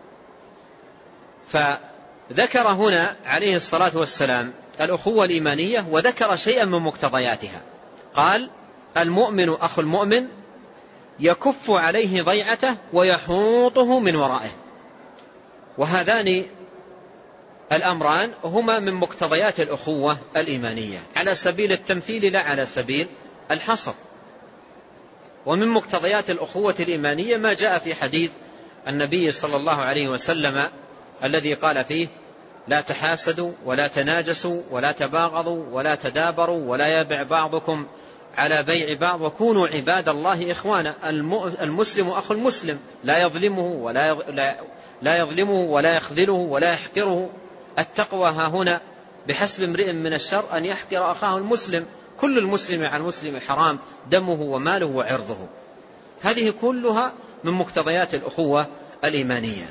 فذكر هنا عليه الصلاة والسلام الأخوة الإيمانية وذكر شيئا من مقتضياتها. قال المؤمن أخو المؤمن يكف عليه ضيعته ويحوطه من ورائه. وهذان الأمران هما من مقتضيات الأخوة الإيمانية على سبيل التمثيل لا على سبيل الحصر. ومن مقتضيات الأخوة الإيمانية ما جاء في حديث النبي صلى الله عليه وسلم الذي قال فيه لا تحاسدوا ولا تناجسوا ولا تباغضوا ولا تدابروا ولا يبع بعضكم على بيع بعض وكونوا عباد الله إخوانا. المسلم أخو المسلم لا يظلمه ولا لا يظلمه ولا يخذله ولا يحقره. التقوى ها هنا بحسب امرئ من الشر أن يحقر أخاه المسلم. كل المسلم على المسلم حرام دمه وماله وعرضه. هذه كلها من مقتضيات الأخوة الإيمانية.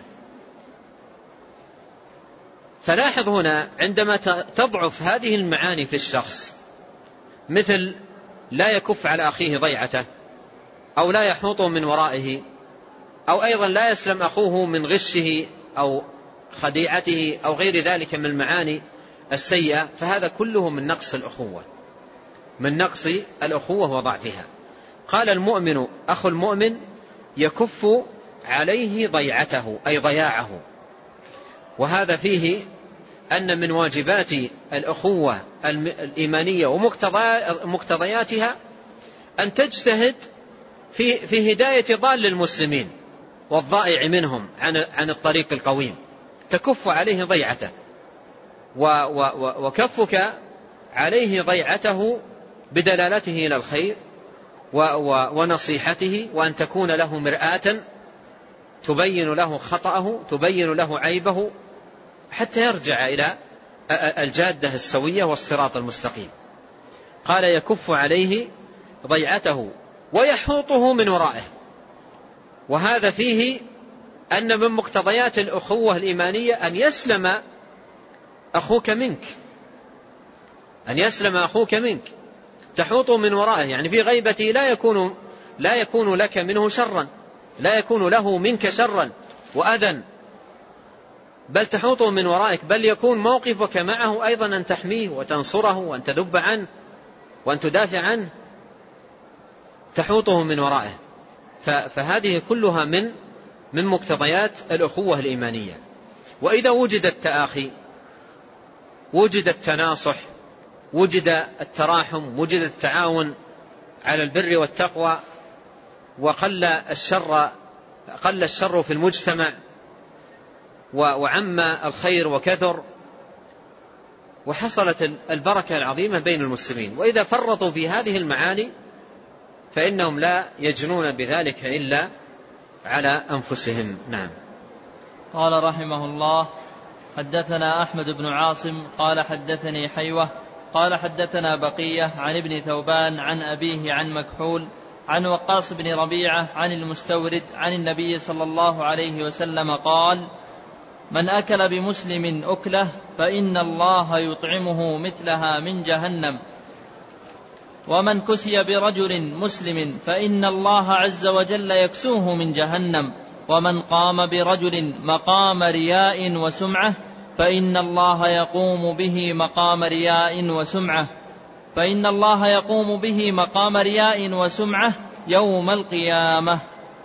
فلاحظ هنا عندما تضعف هذه المعاني في الشخص، مثل لا يكف على أخيه ضيعته، أو لا يحوطه من ورائه، أو أيضا لا يسلم أخوه من غشه أو خديعته أو غير ذلك من المعاني السيئة، فهذا كله من نقص الأخوة من نقص الأخوة وضعفها. قال المؤمن أخو المؤمن يكف عليه ضيعته أي ضياعه. وهذا فيه أن من واجبات الأخوة الإيمانية ومقتضياتها أن تجتهد في في هداية ضال المسلمين والضائع منهم عن عن الطريق القويم، تكف عليه ضيعته. وكفك عليه ضيعته بدلالته إلى الخير ونصيحته، وأن تكون له مرآة تبين له خطأه تبين له عيبه حتى يرجع إلى الجادة السوية والصراط المستقيم. قال يكف عليه ضيعته ويحوطه من ورائه. وهذا فيه أن من مقتضيات الأخوة الإيمانية أن يسلم أخوك منك أن يسلم أخوك منك تحوطه من ورائه، يعني في غيبته لا يكون لا يكون لك منه شرا، لا يكون له منك شرا وأذى، بل تحوطه من ورائك، بل يكون موقفك معه أيضا أن تحميه وتنصره وأن تذب عنه وأن تدافع عنه، تحوطه من ورائه. فهذه كلها من من مقتضيات الأخوة الإيمانية. وإذا وجد التآخي، وجد التناصح، وجد التراحم، وجد التعاون على البر والتقوى، وقل الشر قل الشر في المجتمع، وعم الخير وكثر، وحصلت البركة العظيمة بين المسلمين. وإذا فرطوا في هذه المعاني فإنهم لا يجنون بذلك إلا على أنفسهم. نعم.
قال رحمه الله حدثنا أحمد بن عاصم قال حدثني حيوة قال حدثنا بقية عن ابن ثوبان عن أبيه عن مكحول عن وقاص بن ربيعة عن المستورد عن النبي صلى الله عليه وسلم قال: من أكل بمسلم أكله فإن الله يطعمه مثلها من جهنم، ومن كسي برجل مسلم فإن الله عز وجل يكسوه من جهنم، ومن قام برجل مقام رياء وسمعة فإن الله يقوم به مقام رياء وسمعة فإن الله يقوم به مقام رياء وسمعة يوم القيامة.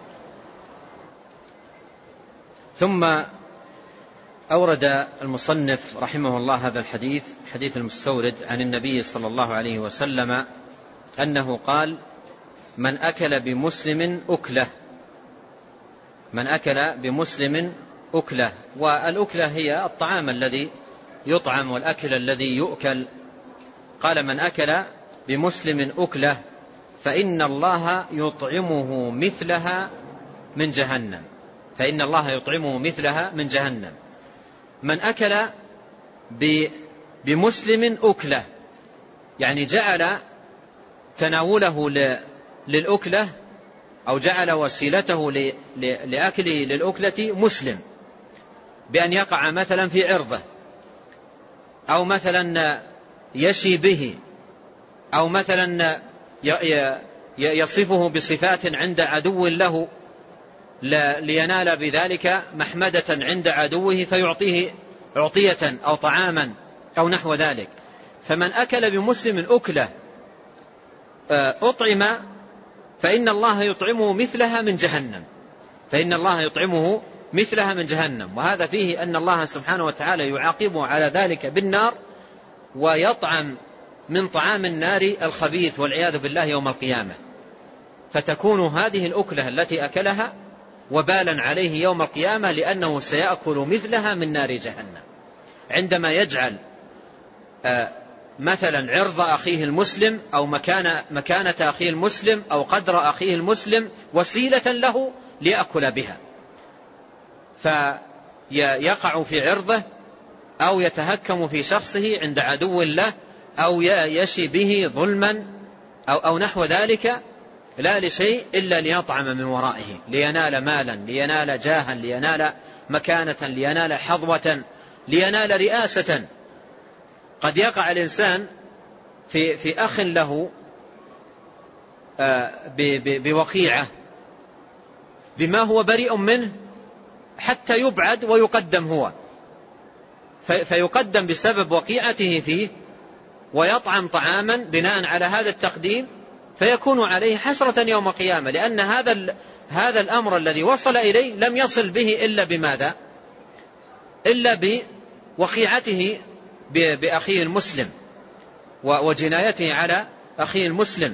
ثم أورد المصنف رحمه الله هذا الحديث، حديث المستورد، عن النبي صلى الله عليه وسلم أنه قال: من أكل بمسلم أكله، من أكل بمسلم أكله. والأكلة هي الطعام الذي يطعم والأكل الذي يؤكل. قال: من أكل بمسلم أكله فإن الله يطعمه مثلها من جهنم، فإن الله يطعمه مثلها من جهنم. من أكل بمسلم أكله يعني جعل تناوله للأكلة أو جعل وسيلته لأكله للأكلة مسلم، بأن يقع مثلا في عرضه، أو مثلا يشي به، أو مثلا يصفه بصفات عند عدو له لينال بذلك محمدة عند عدوه فيعطيه عطية أو طعاما أو نحو ذلك. فمن أكل بمسلم أكله أطعم فإن الله يطعمه مثلها من جهنم، فإن الله يطعمه مثلها من جهنم. وهذا فيه أن الله سبحانه وتعالى يعاقبه على ذلك بالنار، ويطعم من طعام النار الخبيث والعياذ بالله يوم القيامة. فتكون هذه الأكلة التي أكلها وبالا عليه يوم القيامة، لأنه سيأكل مثلها من نار جهنم. عندما يجعل مثلا عرض أخيه المسلم أو مكان مكانة أخيه المسلم أو قدر أخيه المسلم وسيلة له ليأكل بها، فيقع في عرضه أو يتهكم في شخصه عند عدو له، أو يشي به ظلما أو, أو نحو ذلك، لا لشيء إلا ليطعم من ورائه، لينال مالا، لينال جاها، لينال مكانة، لينال حظوة، لينال رئاسة. قد يقع الإنسان في, في أخ له بوقيعة بما هو بريء منه حتى يبعد ويقدم هو، فيقدم بسبب وقيعته فيه ويطعم طعاما بناء على هذا التقديم، فيكون عليه حسرة يوم القيامة، لأن هذا هذا الأمر الذي وصل إليه لم يصل به إلا بماذا؟ إلا بوقيعته بأخيه المسلم وجنايته على أخيه المسلم.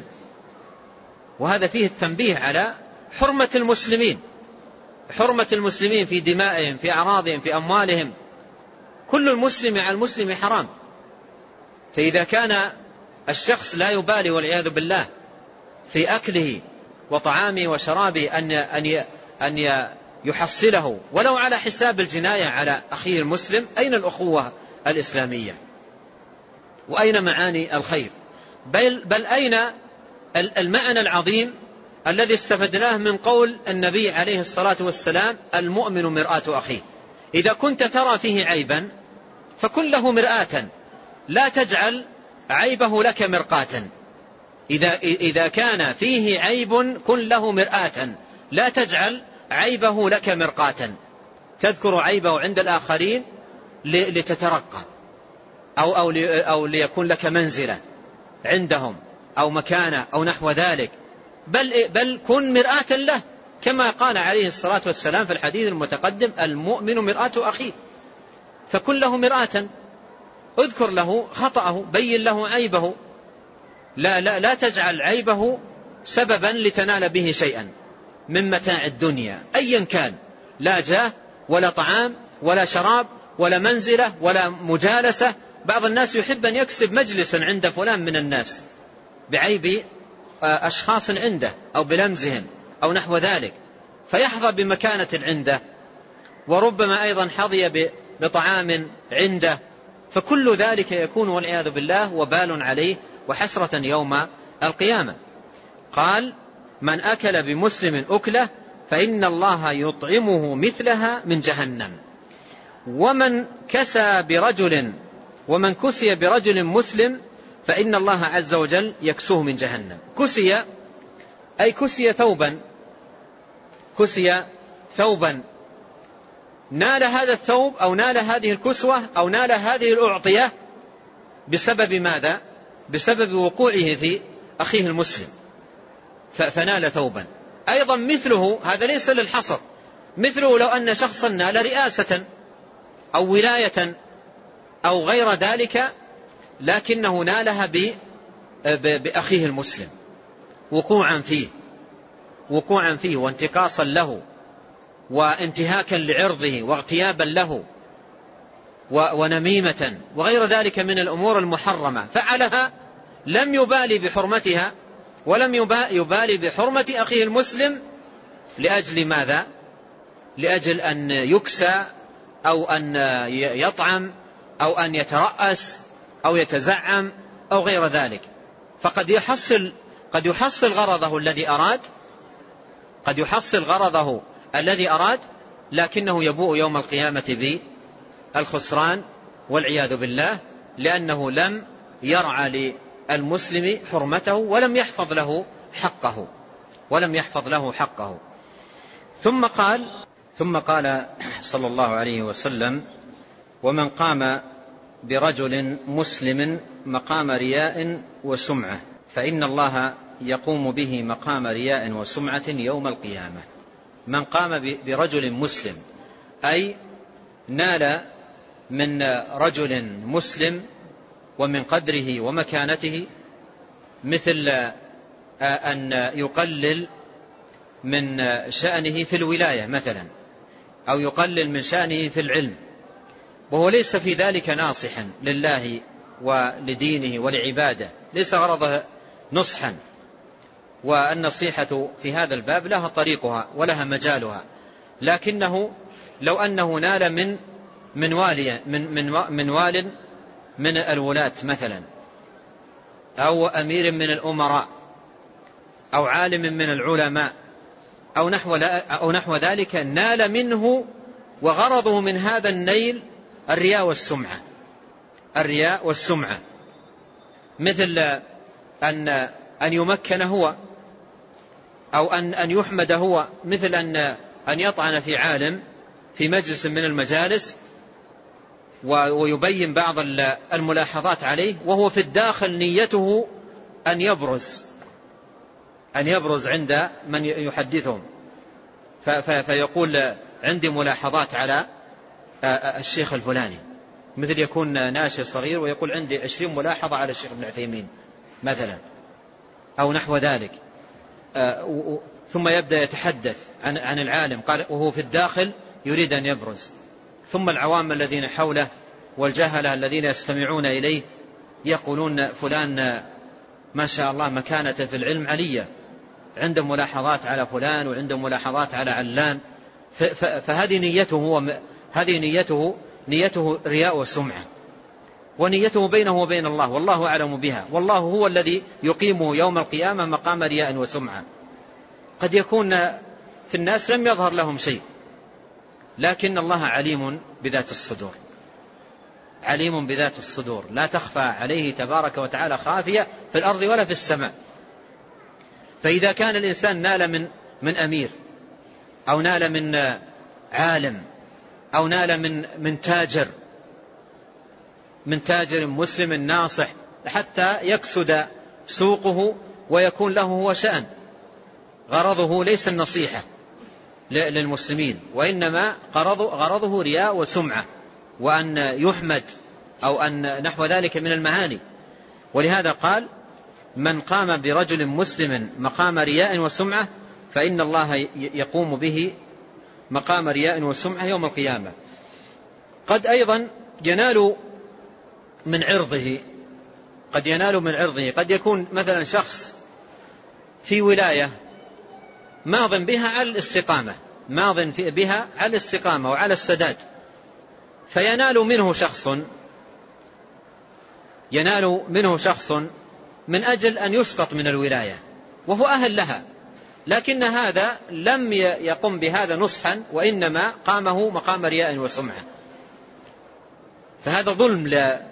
وهذا فيه التنبيه على حرمة المسلمين، حرمة المسلمين في دمائهم، في أعراضهم، في أموالهم. كل المسلم على المسلم حرام. فإذا كان الشخص لا يبالي والعياذ بالله في أكله وطعامه وشرابه أن أن أن يحصله ولو على حساب الجناية على أخيه المسلم، أين الأخوة الإسلامية؟ وأين معاني الخير؟ بل, بل أين المعنى العظيم الذي استفدناه من قول النبي عليه الصلاة والسلام: المؤمن مرآة أخيه. إذا كنت ترى فيه عيبا فكن له مرآة، لا تجعل عيبه لك مرقاة. إذا, إذا كان فيه عيب كن له مرآة، لا تجعل عيبه لك مرقاة. تذكر عيبه عند الآخرين لتترقى أو, أو, أو ليكون لك منزلة عندهم أو مكانة أو نحو ذلك، بل, بل كن مرآة له، كما قال عليه الصلاة والسلام في الحديث المتقدم: المؤمن مرآة أخيه. فكن له مرآة، اذكر له خطأه، بين له عيبه، لا, لا, لا تجعل عيبه سببا لتنال به شيئا من متاع الدنيا أيا كان، لا جاه ولا طعام ولا شراب ولا منزلة ولا مجالسة. بعض الناس يحب أن يكسب مجلسا عند فلان من الناس بعيب أشخاص عنده أو بلمزهم أو نحو ذلك، فيحظى بمكانة عنده، وربما أيضا حظي بطعام عنده. فكل ذلك يكون والعياذ بالله وبال عليه وحسرة يوم القيامة. قال: من أكل بمسلم أكلة فإن الله يطعمه مثلها من جهنم. ومن كسى برجل ومن كسي برجل مسلم فإن الله عز وجل يكسوه من جهنم. كسي أي كسي ثوبا، كسي ثوبا، نال هذا الثوب أو نال هذه الكسوة أو نال هذه الأعطية بسبب ماذا؟ بسبب وقوعه في أخيه المسلم فنال ثوبا. أيضا مثله، هذا ليس للحصر، مثله لو أن شخصا نال رئاسة أو ولاية أو غير ذلك لكنه نالها بأخيه المسلم وقوعا فيه وقوعا فيه وانتقاصا له وانتهاكا لعرضه واغتيابا له ونميمة وغير ذلك من الأمور المحرمة، فعلها لم يبالي بحرمتها ولم يبالي بحرمة أخيه المسلم لأجل ماذا؟ لأجل أن يكسى أو أن يطعم أو أن يترأس أو يتزعم أو غير ذلك. فقد يحصل قد يحصل غرضه الذي أراد قد يحصل غرضه الذي أراد لكنه يبوء يوم القيامة بالخسران والعياذ بالله، لأنه لم يرعى للمسلم حرمته ولم يحفظ له حقه ولم يحفظ له حقه. ثم قال ثم قال صلى الله عليه وسلم: ومن قام برجل مسلم مقام رياء وسمعة فإن الله يقوم به مقام رياء وسمعة يوم القيامة. من قام برجل مسلم أي نال من رجل مسلم ومن قدره ومكانته، مثل أن يقلل من شأنه في الولاية مثلا أو يقلل من شأنه في العلم، وهو ليس في ذلك ناصحا لله ولدينه ولعباده، ليس غرضه نصحا، والنصيحة في هذا الباب لها طريقها ولها مجالها، لكنه لو أنه نال من من والي من من من وال من الولاة مثلا أو أمير من الأمراء أو عالم من العلماء أو نحو أو نحو ذلك، نال منه وغرضه من هذا النيل الرياء والسمعة الرياء والسمعة مثل أن أن يمكن هو أو أن أن يحمد هو، مثل أن أن يطعن في عالم في مجلس من المجالس ويبين بعض الملاحظات عليه وهو في الداخل نيته أن يبرز أن يبرز عند من يحدثهم، فيقول عندي ملاحظات على الشيخ الفلاني، مثل يكون ناشر صغير ويقول عندي عشرين ملاحظة على الشيخ ابن عثيمين مثلا أو نحو ذلك، ثم يبدأ يتحدث عن عن العالم قال وهو في الداخل يريد أن يبرز، ثم العوام الذين حوله والجهلة الذين يستمعون إليه يقولون فلان ما شاء الله مكانته في العلم علية، عنده ملاحظات على فلان وعنده ملاحظات على علان، فهذه نيته هو هذه نيته نيته رياء وسمعة، ونيته بينه وبين الله والله أعلم بها، والله هو الذي يقيمه يوم القيامة مقام رياء وسمعة. قد يكون في الناس لم يظهر لهم شيء، لكن الله عليم بذات الصدور عليم بذات الصدور لا تخفى عليه تبارك وتعالى خافية في الأرض ولا في السماء. فإذا كان الإنسان نال من من أمير أو نال من عالم أو نال من من تاجر من تاجر مسلم ناصح حتى يكسد سوقه ويكون له هو شأن، غرضه ليس النصيحة للمسلمين وإنما غرضه رياء وسمعة وأن يحمد أو أن نحو ذلك من المعاني. ولهذا قال: من قام برجل مسلم مقام رياء وسمعة فإن الله يقوم به مقام رياء وسمعة يوم القيامة. قد أيضا ينال من عرضه قد ينال من عرضه قد يكون مثلا شخص في ولاية ماض بها على الاستقامة ماض بها على الاستقامة وعلى السداد، فينال منه شخص ينال منه شخص من أجل أن يسقط من الولاية وهو أهل لها، لكن هذا لم يقم بهذا نصحا، وإنما قامه مقام رياء وسمعة. فهذا ظلم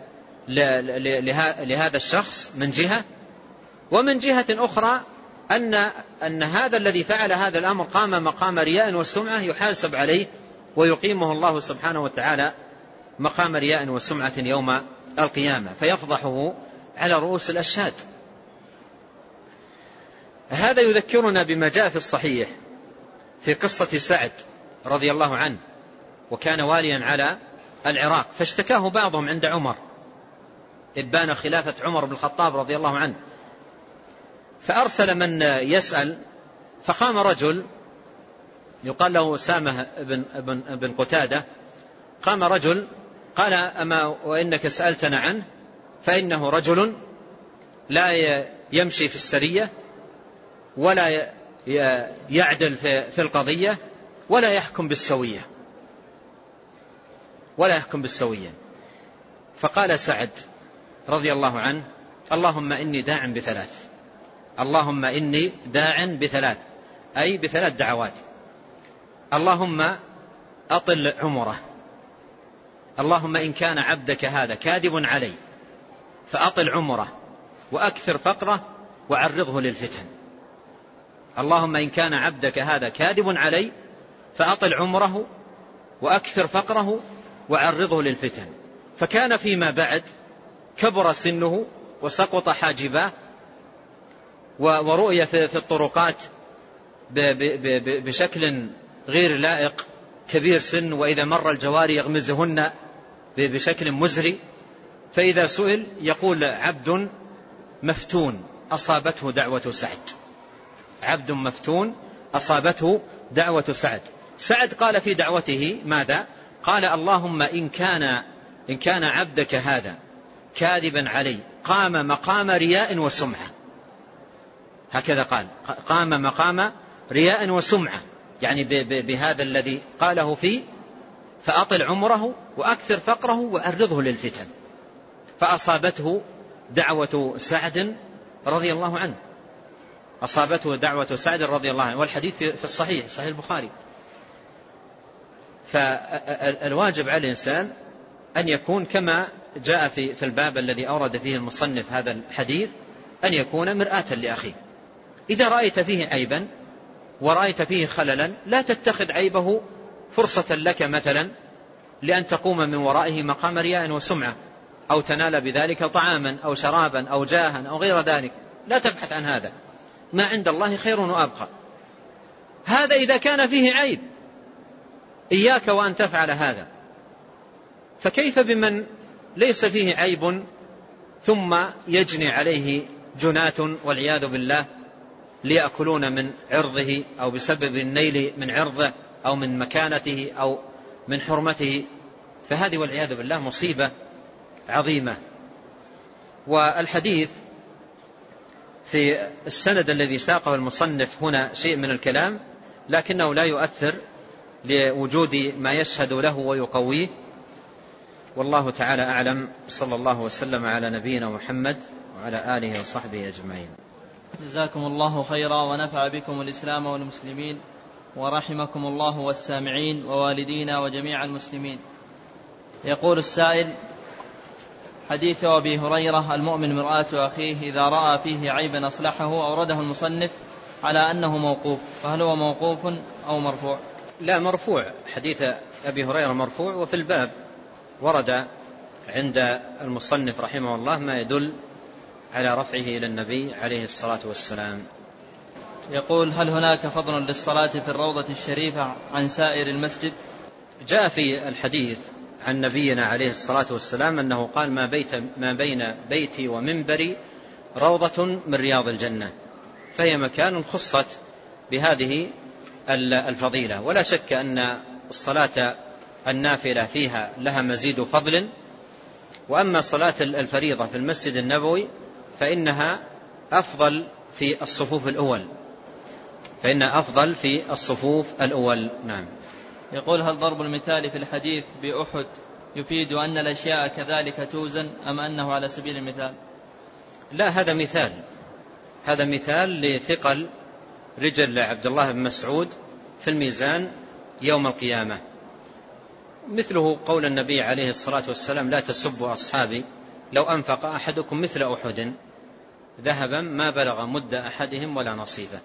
لهذا الشخص من جهة، ومن جهة أخرى أن, أن هذا الذي فعل هذا الأمر قام مقام رياء وسمعة يحاسب عليه، ويقيمه الله سبحانه وتعالى مقام رياء وسمعة يوم القيامة، فيفضحه على رؤوس الأشهاد. هذا يذكرنا بما جاء في الصحيح في قصة سعد رضي الله عنه، وكان واليا على العراق، فاشتكاه بعضهم عند عمر، إبان خلافة عمر بن الخطاب رضي الله عنه، فأرسل من يسأل، فقام رجل يقال له أسامة بن, بن, بن قتادة، قام رجل قال: أما وإنك سألتنا عنه فإنه رجل لا يمشي في السرية، ولا يعدل في القضية، ولا يحكم بالسوية ولا يحكم بالسوية فقال سعد رضي الله عنه: اللهم إني داع بثلاث، اللهم إني داع بثلاث، أي بثلاث دعوات: اللهم أطل عمره، اللهم إن كان عبدك هذا كاذب علي فأطل عمره وأكثر فقره وعرضه للفتن. اللهم إن كان عبدك هذا كاذب علي فأطل عمره وأكثر فقره وعرضه للفتن. فكان فيما بعد كبر سنه وسقط حاجباه، ورؤية في الطرقات بشكل غير لائق، كبير سن، وإذا مر الجواري يغمزهن بشكل مزري، فإذا سئل يقول: عبد مفتون أصابته دعوة سعد، عبد مفتون أصابته دعوة سعد. سعد قال في دعوته ماذا؟ قال: اللهم إن كان, إن كان عبدك هذا كاذبا علي قام مقام رياء وسمعة، هكذا قال، قام مقام رياء وسمعة، يعني بهذا الذي قاله فيه، فأطل عمره وأكثر فقره وعرضه للفتن. فأصابته دعوة سعد رضي الله عنه، أصابته دعوة سعد رضي الله عنه، والحديث في الصحيح، صحيح البخاري. فالواجب على الإنسان أن يكون كما جاء في في الباب الذي أورد فيه المصنف هذا الحديث، أن يكون مرآة لأخيه. إذا رأيت فيه عيبا ورأيت فيه خللا، لا تتخذ عيبه فرصة لك مثلا لأن تقوم من ورائه مقام رياء وسمعة، أو تنال بذلك طعاما أو شرابا أو جاها أو غير ذلك. لا تبحث عن هذا، ما عند الله خير وأبقى. هذا إذا كان فيه عيب إياك وأن تفعل هذا، فكيف بمن ليس فيه عيب ثم يجني عليه جناة والعياذ بالله ليأكلون من عرضه، أو بسبب النيل من عرضه أو من مكانته أو من حرمته، فهذه والعياذ بالله مصيبة عظيمة. والحديث في السند الذي ساقه المصنف هنا شيء من الكلام، لكنه لا يؤثر لوجود ما يشهد له ويقويه، والله تعالى أعلم. صلى الله وسلم على نبينا محمد وعلى آله وصحبه أجمعين.
جزاكم الله خيرا، ونفع بكم الإسلام والمسلمين، ورحمكم الله والسامعين ووالدينا وجميع المسلمين. يقول السائل: حديث أبي هريرة المؤمن مرآة أخيه، إذا رأى فيه عيبا أصلحه، أورده المصنف على أنه موقوف، فهل هو موقوف أو مرفوع؟
لا، مرفوع. حديث أبي هريرة مرفوع، وفي الباب ورد عند المصنف رحمه الله ما يدل على رفعه إلى النبي عليه الصلاة والسلام.
يقول: هل هناك فضل للصلاة في الروضة الشريفة عن سائر المسجد؟
جاء في الحديث عن نبينا عليه الصلاة والسلام أنه قال: ما, بيت ما بين بيتي ومنبري روضة من رياض الجنة، فهي مكان خصت بهذه الفضيلة. ولا شك أن الصلاة النافلة فيها لها مزيد فضل، وأما صلاة الفريضة في المسجد النبوي فإنها أفضل في الصفوف الأول، فإنها أفضل في الصفوف الأول. نعم.
يقول: هل ضرب المثال في الحديث بأحد يفيد أن الأشياء كذلك توزن، أم أنه على سبيل المثال؟
لا، هذا مثال، هذا مثال لثقل رجل عبد الله بن مسعود في الميزان يوم القيامة. مثله قول النبي عليه الصلاة والسلام: لا تسبوا أصحابي، لو أنفق أحدكم مثل أحد ذهبا ما بلغ مد أحدهم ولا نصيفه.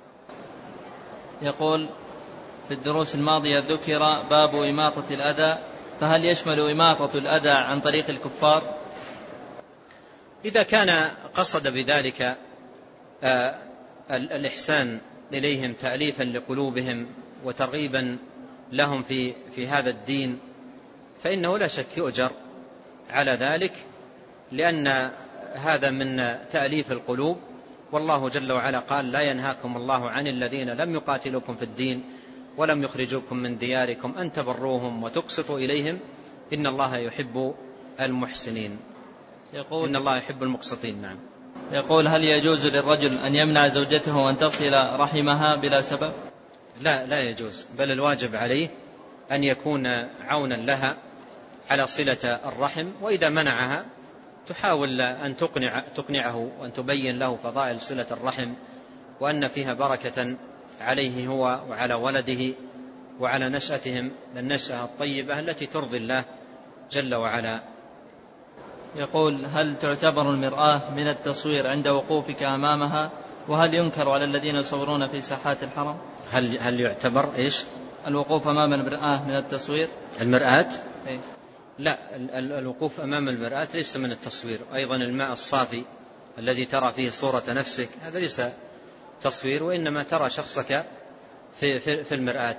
يقول: في الدروس الماضية ذكر باب إماطة الأذى، فهل يشمل إماطة الأذى عن طريق الكفار؟
إذا كان قصد بذلك آه الإحسان إليهم تأليفا لقلوبهم وترغيبا لهم في, في هذا الدين فإنه لا شك يؤجر على ذلك، لأن هذا من تأليف القلوب. والله جل وعلا قال: لا ينهاكم الله عن الذين لم يقاتلوكم في الدين ولم يخرجوكم من دياركم أن تبروهم وتقسطوا إليهم إن الله يحب المحسنين. يقول إن الله يحب المقسطين. نعم.
يقول: هل يجوز للرجل أن يمنع زوجته أن تصل رحمها بلا سبب؟
لا لا يجوز، بل الواجب عليه أن يكون عونا لها على صلة الرحم، وإذا منعها تحاول أن تقنع تقنعه وأن تبين له فضائل صلة الرحم وأن فيها بركة عليه هو وعلى ولده وعلى نشأتهم النشأة الطيبة التي ترضي الله جل وعلا.
يقول: هل تعتبر المرآة من التصوير عند وقوفك أمامها؟ وهل ينكر على الذين يصورون في ساحات الحرم؟
هل هل يعتبر إيش؟
الوقوف أمام المرآة من التصوير؟
المرآة؟
إيه؟
لا، الوقوف أمام المرآة ليس من التصوير. أيضا الماء الصافي الذي ترى فيه صورة نفسك هذا ليس تصوير، وإنما ترى شخصك في, في, في المرآة.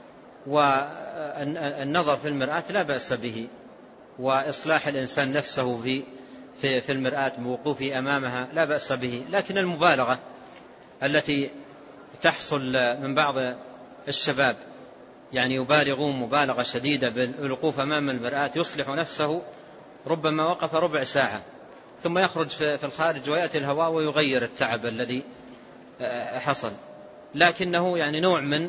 والنظر في المرآة لا بأس به، وإصلاح الإنسان نفسه في, في, في المرآة بوقوفه أمامها لا بأس به. لكن المبالغة التي تحصل من بعض الشباب، يعني يبالغون مبالغة شديدة بالوقوف أمام المرآة، يصلح نفسه ربما وقف ربع ساعة ثم يخرج في الخارج ويأتي الهواء ويغير التعب الذي حصل، لكنه يعني نوع من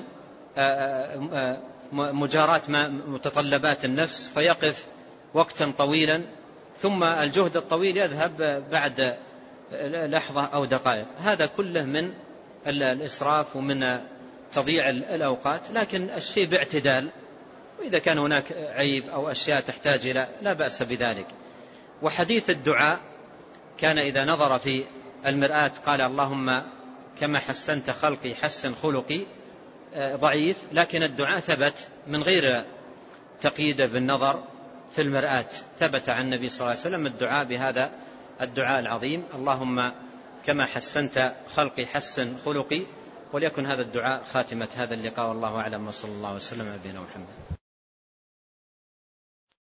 مجاراة متطلبات النفس، فيقف وقتا طويلا ثم الجهد الطويل يذهب بعد لحظة أو دقائق. هذا كله من الإسراف ومن تضييع الأوقات، لكن الشيء باعتدال، وإذا كان هناك عيب أو أشياء تحتاج إلى لا بأس بذلك. وحديث الدعاء كان إذا نظر في المرآة قال: اللهم كما حسنت خلقي حسن خلقي، ضعيف، لكن الدعاء ثبت من غير تقييد بالنظر في المرآة، ثبت عن النبي صلى الله عليه وسلم الدعاء بهذا الدعاء العظيم: اللهم كما حسنت خلقي حسن خلقي. وليكن هذا الدعاء خاتمة هذا اللقاء، والله أعلم، وصلى الله وسلم على نبينا محمد.